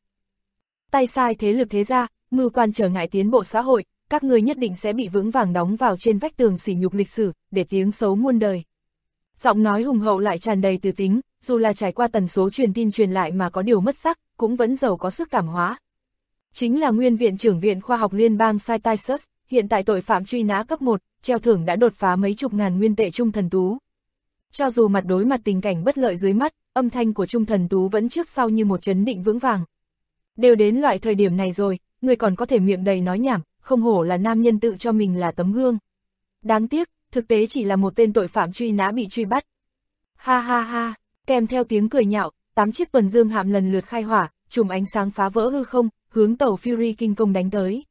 Tay sai thế lực thế ra, mưu quan trở ngại tiến bộ xã hội, các người nhất định sẽ bị vững vàng đóng vào trên vách tường sỉ nhục lịch sử, để tiếng xấu muôn đời. Giọng nói hùng hậu lại tràn đầy từ tính, dù là trải qua tần số truyền tin truyền lại mà có điều mất sắc, cũng vẫn giàu có sức cảm hóa. Chính là nguyên viện trưởng Viện Khoa học Liên bang Cyrus, hiện tại tội phạm truy nã cấp 1, treo thưởng đã đột phá mấy chục ngàn nguyên tệ Trung Thần Tú. Cho dù mặt đối mặt tình cảnh bất lợi dưới mắt, âm thanh của Trung Thần Tú vẫn trước sau như một chấn định vững vàng. Đều đến loại thời điểm này rồi, người còn có thể miệng đầy nói nhảm, không hổ là nam nhân tự cho mình là tấm gương. Đáng tiếc, thực tế chỉ là một tên tội phạm truy nã bị truy bắt. Ha ha ha, kèm theo tiếng cười nhạo, 8 chiếc tuần dương hạm lần lượt khai hỏa, chùm ánh sáng phá vỡ hư không, hướng tàu Fury kinh công đánh tới.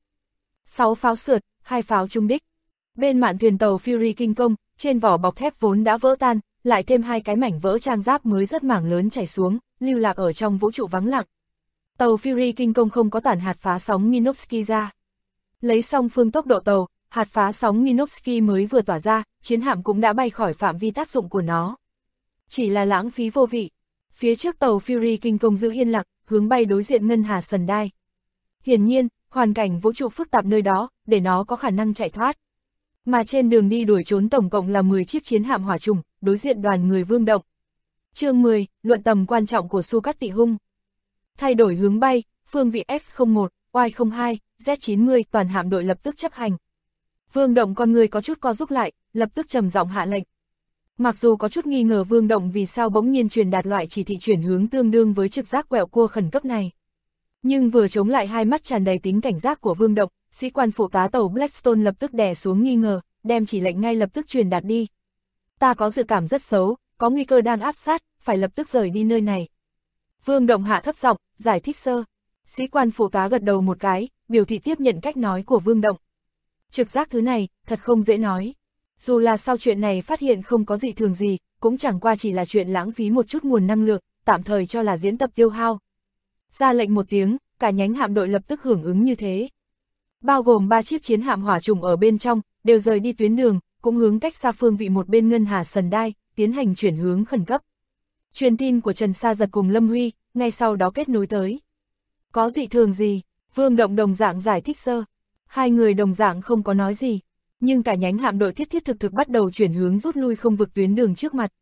6 pháo sượt, 2 pháo trúng đích. Bên mạn thuyền tàu Fury kinh công, trên vỏ bọc thép vốn đã vỡ tan, lại thêm 2 cái mảnh vỡ trang giáp mới rất mảng lớn chảy xuống, lưu lạc ở trong vũ trụ vắng lặng. Tàu Fury kinh công không có tản hạt phá sóng Minovsky ra. Lấy xong phương tốc độ tàu, hạt phá sóng Minovsky mới vừa tỏa ra, chiến hạm cũng đã bay khỏi phạm vi tác dụng của nó. Chỉ là lãng phí vô vị. Phía trước tàu Fury kinh công giữ yên lặng, hướng bay đối diện ngân hà Sundai. Hiển nhiên, hoàn cảnh vũ trụ phức tạp nơi đó, để nó có khả năng chạy thoát. Mà trên đường đi đuổi trốn tổng cộng là 10 chiếc chiến hạm hỏa trùng, đối diện đoàn người Vương Động. Chương 10, luận tầm quan trọng của Su Cát Tị Hung. Thay đổi hướng bay, phương vị X01, Y02, Z90, toàn hạm đội lập tức chấp hành. Vương Động con người có chút co rúm lại, lập tức trầm giọng hạ lệnh. Mặc dù có chút nghi ngờ Vương Động vì sao bỗng nhiên truyền đạt loại chỉ thị chuyển hướng tương đương với trực giác quẹo cua khẩn cấp này. Nhưng vừa chống lại hai mắt tràn đầy tính cảnh giác của Vương Động, sĩ quan phụ tá tàu Blackstone lập tức đè xuống nghi ngờ, đem chỉ lệnh ngay lập tức truyền đạt đi. Ta có dự cảm rất xấu, có nguy cơ đang áp sát, phải lập tức rời đi nơi này. Vương Động hạ thấp giọng, giải thích sơ. Sĩ quan phụ tá gật đầu một cái, biểu thị tiếp nhận cách nói của Vương Động. Trực giác thứ này, thật không dễ nói. Dù là sau chuyện này phát hiện không có gì thường gì, cũng chẳng qua chỉ là chuyện lãng phí một chút nguồn năng lượng, tạm thời cho là diễn tập tiêu hao. Ra lệnh một tiếng, cả nhánh hạm đội lập tức hưởng ứng như thế. Bao gồm 3 chiếc chiến hạm hỏa trùng ở bên trong, đều rời đi tuyến đường, cũng hướng cách xa phương vị một bên ngân hà Sundai, tiến hành chuyển hướng khẩn cấp. Truyền tin của Trần Sa Giật cùng Lâm Huy, ngay sau đó kết nối tới. Có dị thường gì? Vương Động đồng dạng giải thích sơ. Hai người đồng dạng không có nói gì, nhưng cả nhánh hạm đội thiết thực bắt đầu chuyển hướng rút lui không vực tuyến đường trước mặt.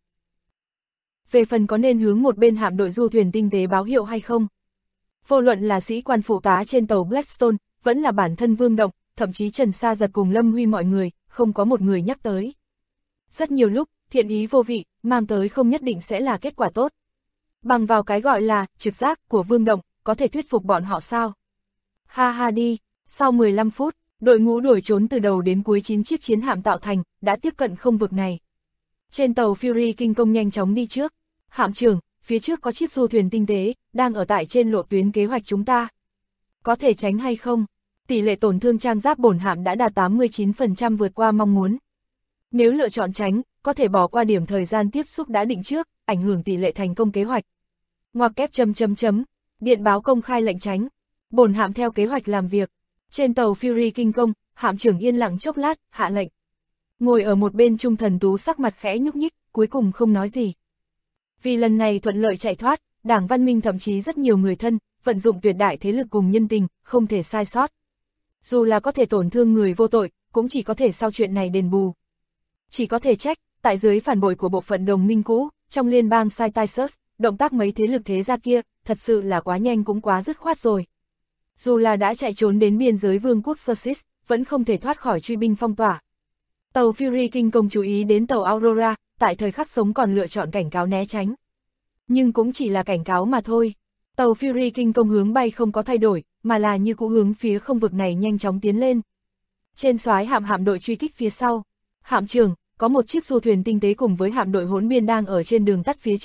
Về phần có nên hướng một bên hạm đội du thuyền tinh tế báo hiệu hay không? Vô luận là sĩ quan phụ tá trên tàu Blackstone, vẫn là bản thân Vương Động, thậm chí Trần Sa Giật cùng Lâm Huy mọi người, không có một người nhắc tới. Rất nhiều lúc, thiện ý vô vị, mang tới không nhất định sẽ là kết quả tốt. Bằng vào cái gọi là trực giác của Vương Động, có thể thuyết phục bọn họ sao? Ha ha đi, sau 15 phút, đội ngũ đuổi trốn từ đầu đến cuối 9 chiếc chiến hạm tạo thành, đã tiếp cận không vực này. Trên tàu Fury kinh công nhanh chóng đi trước. Hạm trưởng, phía trước có chiếc du thuyền tinh tế, đang ở tại trên lộ tuyến kế hoạch chúng ta. Có thể tránh hay không? Tỷ lệ tổn thương trang giáp bổn hạm đã đạt 89% vượt qua mong muốn. Nếu lựa chọn tránh, có thể bỏ qua điểm thời gian tiếp xúc đã định trước, ảnh hưởng tỷ lệ thành công kế hoạch. Ngoặc kép ... Điện báo công khai lệnh tránh. Bổn hạm theo kế hoạch làm việc. Trên tàu Fury kinh công, hạm trưởng yên lặng chốc lát, hạ lệnh. Ngồi ở một bên Trung Thần Tú sắc mặt khẽ nhúc nhích, cuối cùng không nói gì. Vì lần này thuận lợi chạy thoát, Đảng Văn Minh thậm chí rất nhiều người thân, vận dụng tuyệt đại thế lực cùng nhân tình, không thể sai sót. Dù là có thể tổn thương người vô tội, cũng chỉ có thể sau chuyện này đền bù. Chỉ có thể trách, tại dưới phản bội của bộ phận đồng minh cũ, trong liên bang Cyrus, động tác mấy thế lực thế gia kia, thật sự là quá nhanh cũng quá dứt khoát rồi. Dù là đã chạy trốn đến biên giới vương quốc Sussex, vẫn không thể thoát khỏi truy binh phong tỏa. Tàu Fury kinh công chú ý đến tàu Aurora, tại thời khắc sống còn lựa chọn cảnh cáo né tránh. Nhưng cũng chỉ là cảnh cáo mà thôi. Tàu Fury kinh công hướng bay không có thay đổi, mà là như cũ hướng phía không vực này nhanh chóng tiến lên. Trên soái hạm đội truy kích phía sau. Hạm trưởng, có một chiếc du thuyền tinh tế cùng với hạm đội hỗn biên đang ở trên đường tắt phía trước,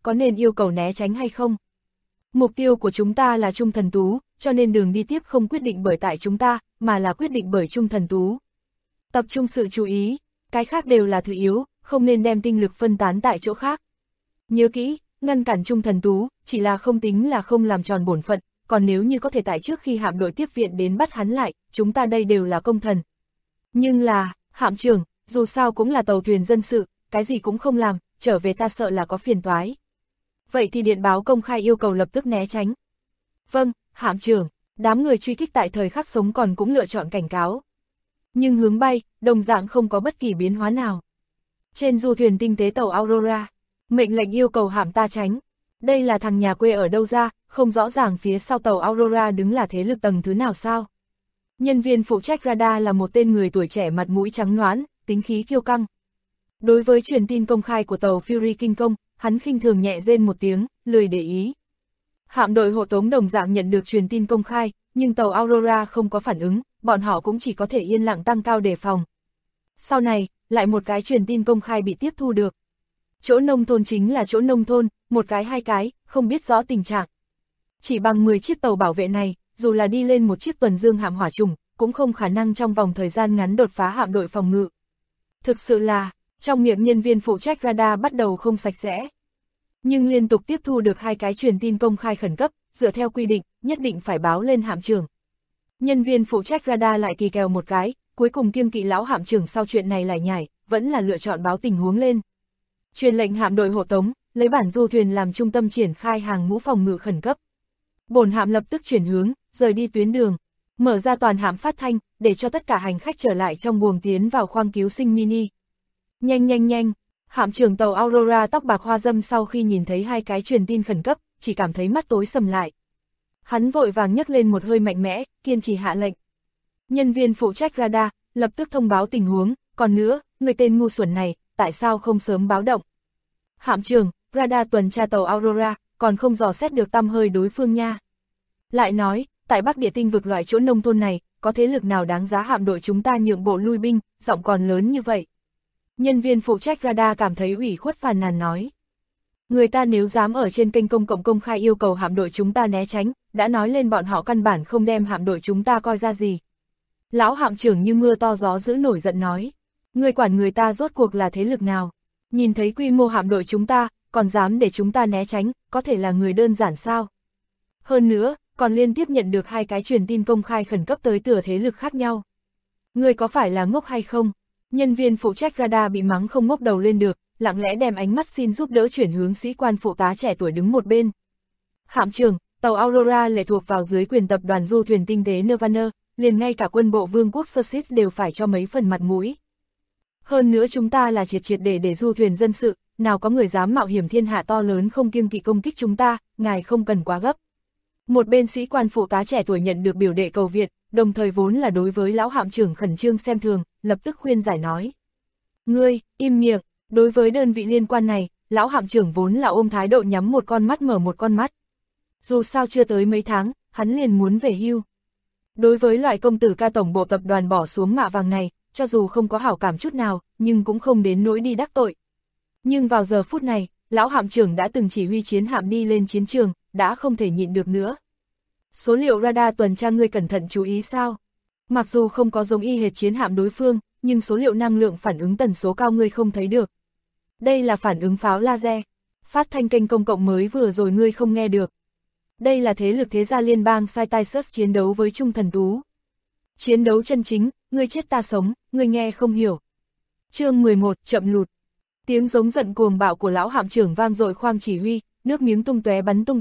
có nên yêu cầu né tránh hay không? Mục tiêu của chúng ta là Trung Thần Tú, cho nên đường đi tiếp không quyết định bởi tại chúng ta, mà là quyết định bởi Trung Thần Tú. Tập trung sự chú ý, cái khác đều là thứ yếu, không nên đem tinh lực phân tán tại chỗ khác. Nhớ kỹ, ngăn cản Trung Thần Tú, chỉ là không tính là không làm tròn bổn phận, còn nếu như có thể tại trước khi hạm đội tiếp viện đến bắt hắn lại, chúng ta đây đều là công thần. Nhưng là, hạm trưởng, dù sao cũng là tàu thuyền dân sự, cái gì cũng không làm, trở về ta sợ là có phiền toái. Vậy thì điện báo công khai yêu cầu lập tức né tránh. Vâng, hạm trưởng, đám người truy kích tại thời khắc sống còn cũng lựa chọn cảnh cáo. Nhưng hướng bay, đồng dạng không có bất kỳ biến hóa nào. Trên du thuyền tinh tế tàu Aurora, mệnh lệnh yêu cầu hạm ta tránh. Đây là thằng nhà quê ở đâu ra, không rõ ràng phía sau tàu Aurora đứng là thế lực tầng thứ nào sao. Nhân viên phụ trách radar là một tên người tuổi trẻ mặt mũi trắng nõn, tính khí kiêu căng. Đối với truyền tin công khai của tàu Fury kinh công, hắn khinh thường nhẹ rên một tiếng, lười để ý. Hạm đội hộ tống đồng dạng nhận được truyền tin công khai, nhưng tàu Aurora không có phản ứng, bọn họ cũng chỉ có thể yên lặng tăng cao đề phòng. Sau này, lại một cái truyền tin công khai bị tiếp thu được. Chỗ nông thôn chính là chỗ nông thôn, một cái hai cái, không biết rõ tình trạng. Chỉ bằng 10 chiếc tàu bảo vệ này, dù là đi lên một chiếc tuần dương hạm hỏa trùng, cũng không khả năng trong vòng thời gian ngắn đột phá hạm đội phòng ngự. Thực sự là, trong miệng nhân viên phụ trách radar bắt đầu không sạch sẽ. Nhưng liên tục tiếp thu được 2 cái truyền tin công khai khẩn cấp, dựa theo quy định, nhất định phải báo lên hạm trưởng. Nhân viên phụ trách radar lại kỳ kèo một cái, cuối cùng kiêng kỵ lão hạm trưởng sau chuyện này lại nhảy, vẫn là lựa chọn báo tình huống lên. Truyền lệnh hạm đội hộ tống, lấy bản du thuyền làm trung tâm triển khai hàng ngũ phòng ngự khẩn cấp. Bổn hạm lập tức chuyển hướng, rời đi tuyến đường, mở ra toàn hạm phát thanh, để cho tất cả hành khách trở lại trong buồng tiến vào khoang cứu sinh mini. Nhanh nhanh nhanh, hạm trưởng tàu Aurora tóc bạc hoa dâm sau khi nhìn thấy 2 cái truyền tin khẩn cấp, chỉ cảm thấy mắt tối sầm lại. Hắn vội vàng nhấc lên một hơi mạnh mẽ, kiên trì hạ lệnh. Nhân viên phụ trách radar, lập tức thông báo tình huống, còn nữa, người tên ngu xuẩn này, tại sao không sớm báo động? Hạm trưởng, radar tuần tra tàu Aurora, còn không dò xét được tăm hơi đối phương nha. Lại nói, tại Bắc Địa Tinh vực loại chỗ nông thôn này, có thế lực nào đáng giá hạm đội chúng ta nhượng bộ lui binh, giọng còn lớn như vậy. Nhân viên phụ trách radar cảm thấy ủy khuất phàn nàn nói. Người ta nếu dám ở trên kênh công cộng công khai yêu cầu hạm đội chúng ta né tránh, đã nói lên bọn họ căn bản không đem hạm đội chúng ta coi ra gì. Lão hạm trưởng như mưa to gió dữ nổi giận nói. Người quản người ta rốt cuộc là thế lực nào? Nhìn thấy quy mô hạm đội chúng ta, còn dám để chúng ta né tránh, có thể là người đơn giản sao? Hơn nữa, còn liên tiếp nhận được 2 cái truyền tin công khai khẩn cấp tới từ thế lực khác nhau. Người có phải là ngốc hay không? Nhân viên phụ trách radar bị mắng không ngóc đầu lên được, lặng lẽ đem ánh mắt xin giúp đỡ chuyển hướng sĩ quan phụ tá trẻ tuổi đứng một bên. Hạm trưởng, tàu Aurora lệ thuộc vào dưới quyền tập đoàn du thuyền tinh tế Nirvana, liền ngay cả quân bộ vương quốc Sussex đều phải cho mấy phần mặt mũi. Hơn nữa chúng ta là triệt để du thuyền dân sự, nào có người dám mạo hiểm thiên hạ to lớn không kiêng kỵ công kích chúng ta, ngài không cần quá gấp. Một bên sĩ quan phụ tá trẻ tuổi nhận được biểu đệ cầu viện, đồng thời vốn là đối với lão hạm trưởng khẩn trương xem thường, lập tức khuyên giải nói. Ngươi, im miệng, đối với đơn vị liên quan này, lão hạm trưởng vốn là ôm thái độ nhắm một con mắt mở một con mắt. Dù sao chưa tới mấy tháng, hắn liền muốn về hưu. Đối với loại công tử ca tổng bộ tập đoàn bỏ xuống mạ vàng này, cho dù không có hảo cảm chút nào, nhưng cũng không đến nỗi đi đắc tội. Nhưng vào giờ phút này, lão hạm trưởng đã từng chỉ huy chiến hạm đi lên chiến trường, đã không thể nhịn được nữa. Số liệu radar tuần tra ngươi cẩn thận chú ý sao? Mặc dù không có giống y hệt chiến hạm đối phương, nhưng số liệu năng lượng phản ứng tần số cao ngươi không thấy được. Đây là phản ứng pháo laser. Phát thanh kênh công cộng mới vừa rồi ngươi không nghe được. Đây là thế lực thế gia liên bang Cytisus chiến đấu với Trung Thần Tú. Chiến đấu chân chính, ngươi chết ta sống, ngươi nghe không hiểu. Chương 11, chậm lụt. Tiếng giống giận cuồng bạo của lão hạm trưởng vang dội khoang chỉ huy, nước miếng tung tóe bắn tung.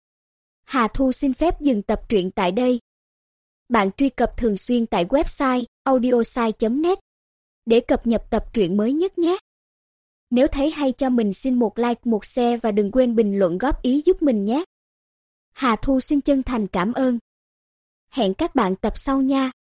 Hà Thu xin phép dừng tập truyện tại đây. Bạn truy cập thường xuyên tại website audiosai.net để cập nhật tập truyện mới nhất nhé. Nếu thấy hay cho mình xin một like, một share và đừng quên bình luận góp ý giúp mình nhé. Hà Thu xin chân thành cảm ơn. Hẹn các bạn tập sau nha.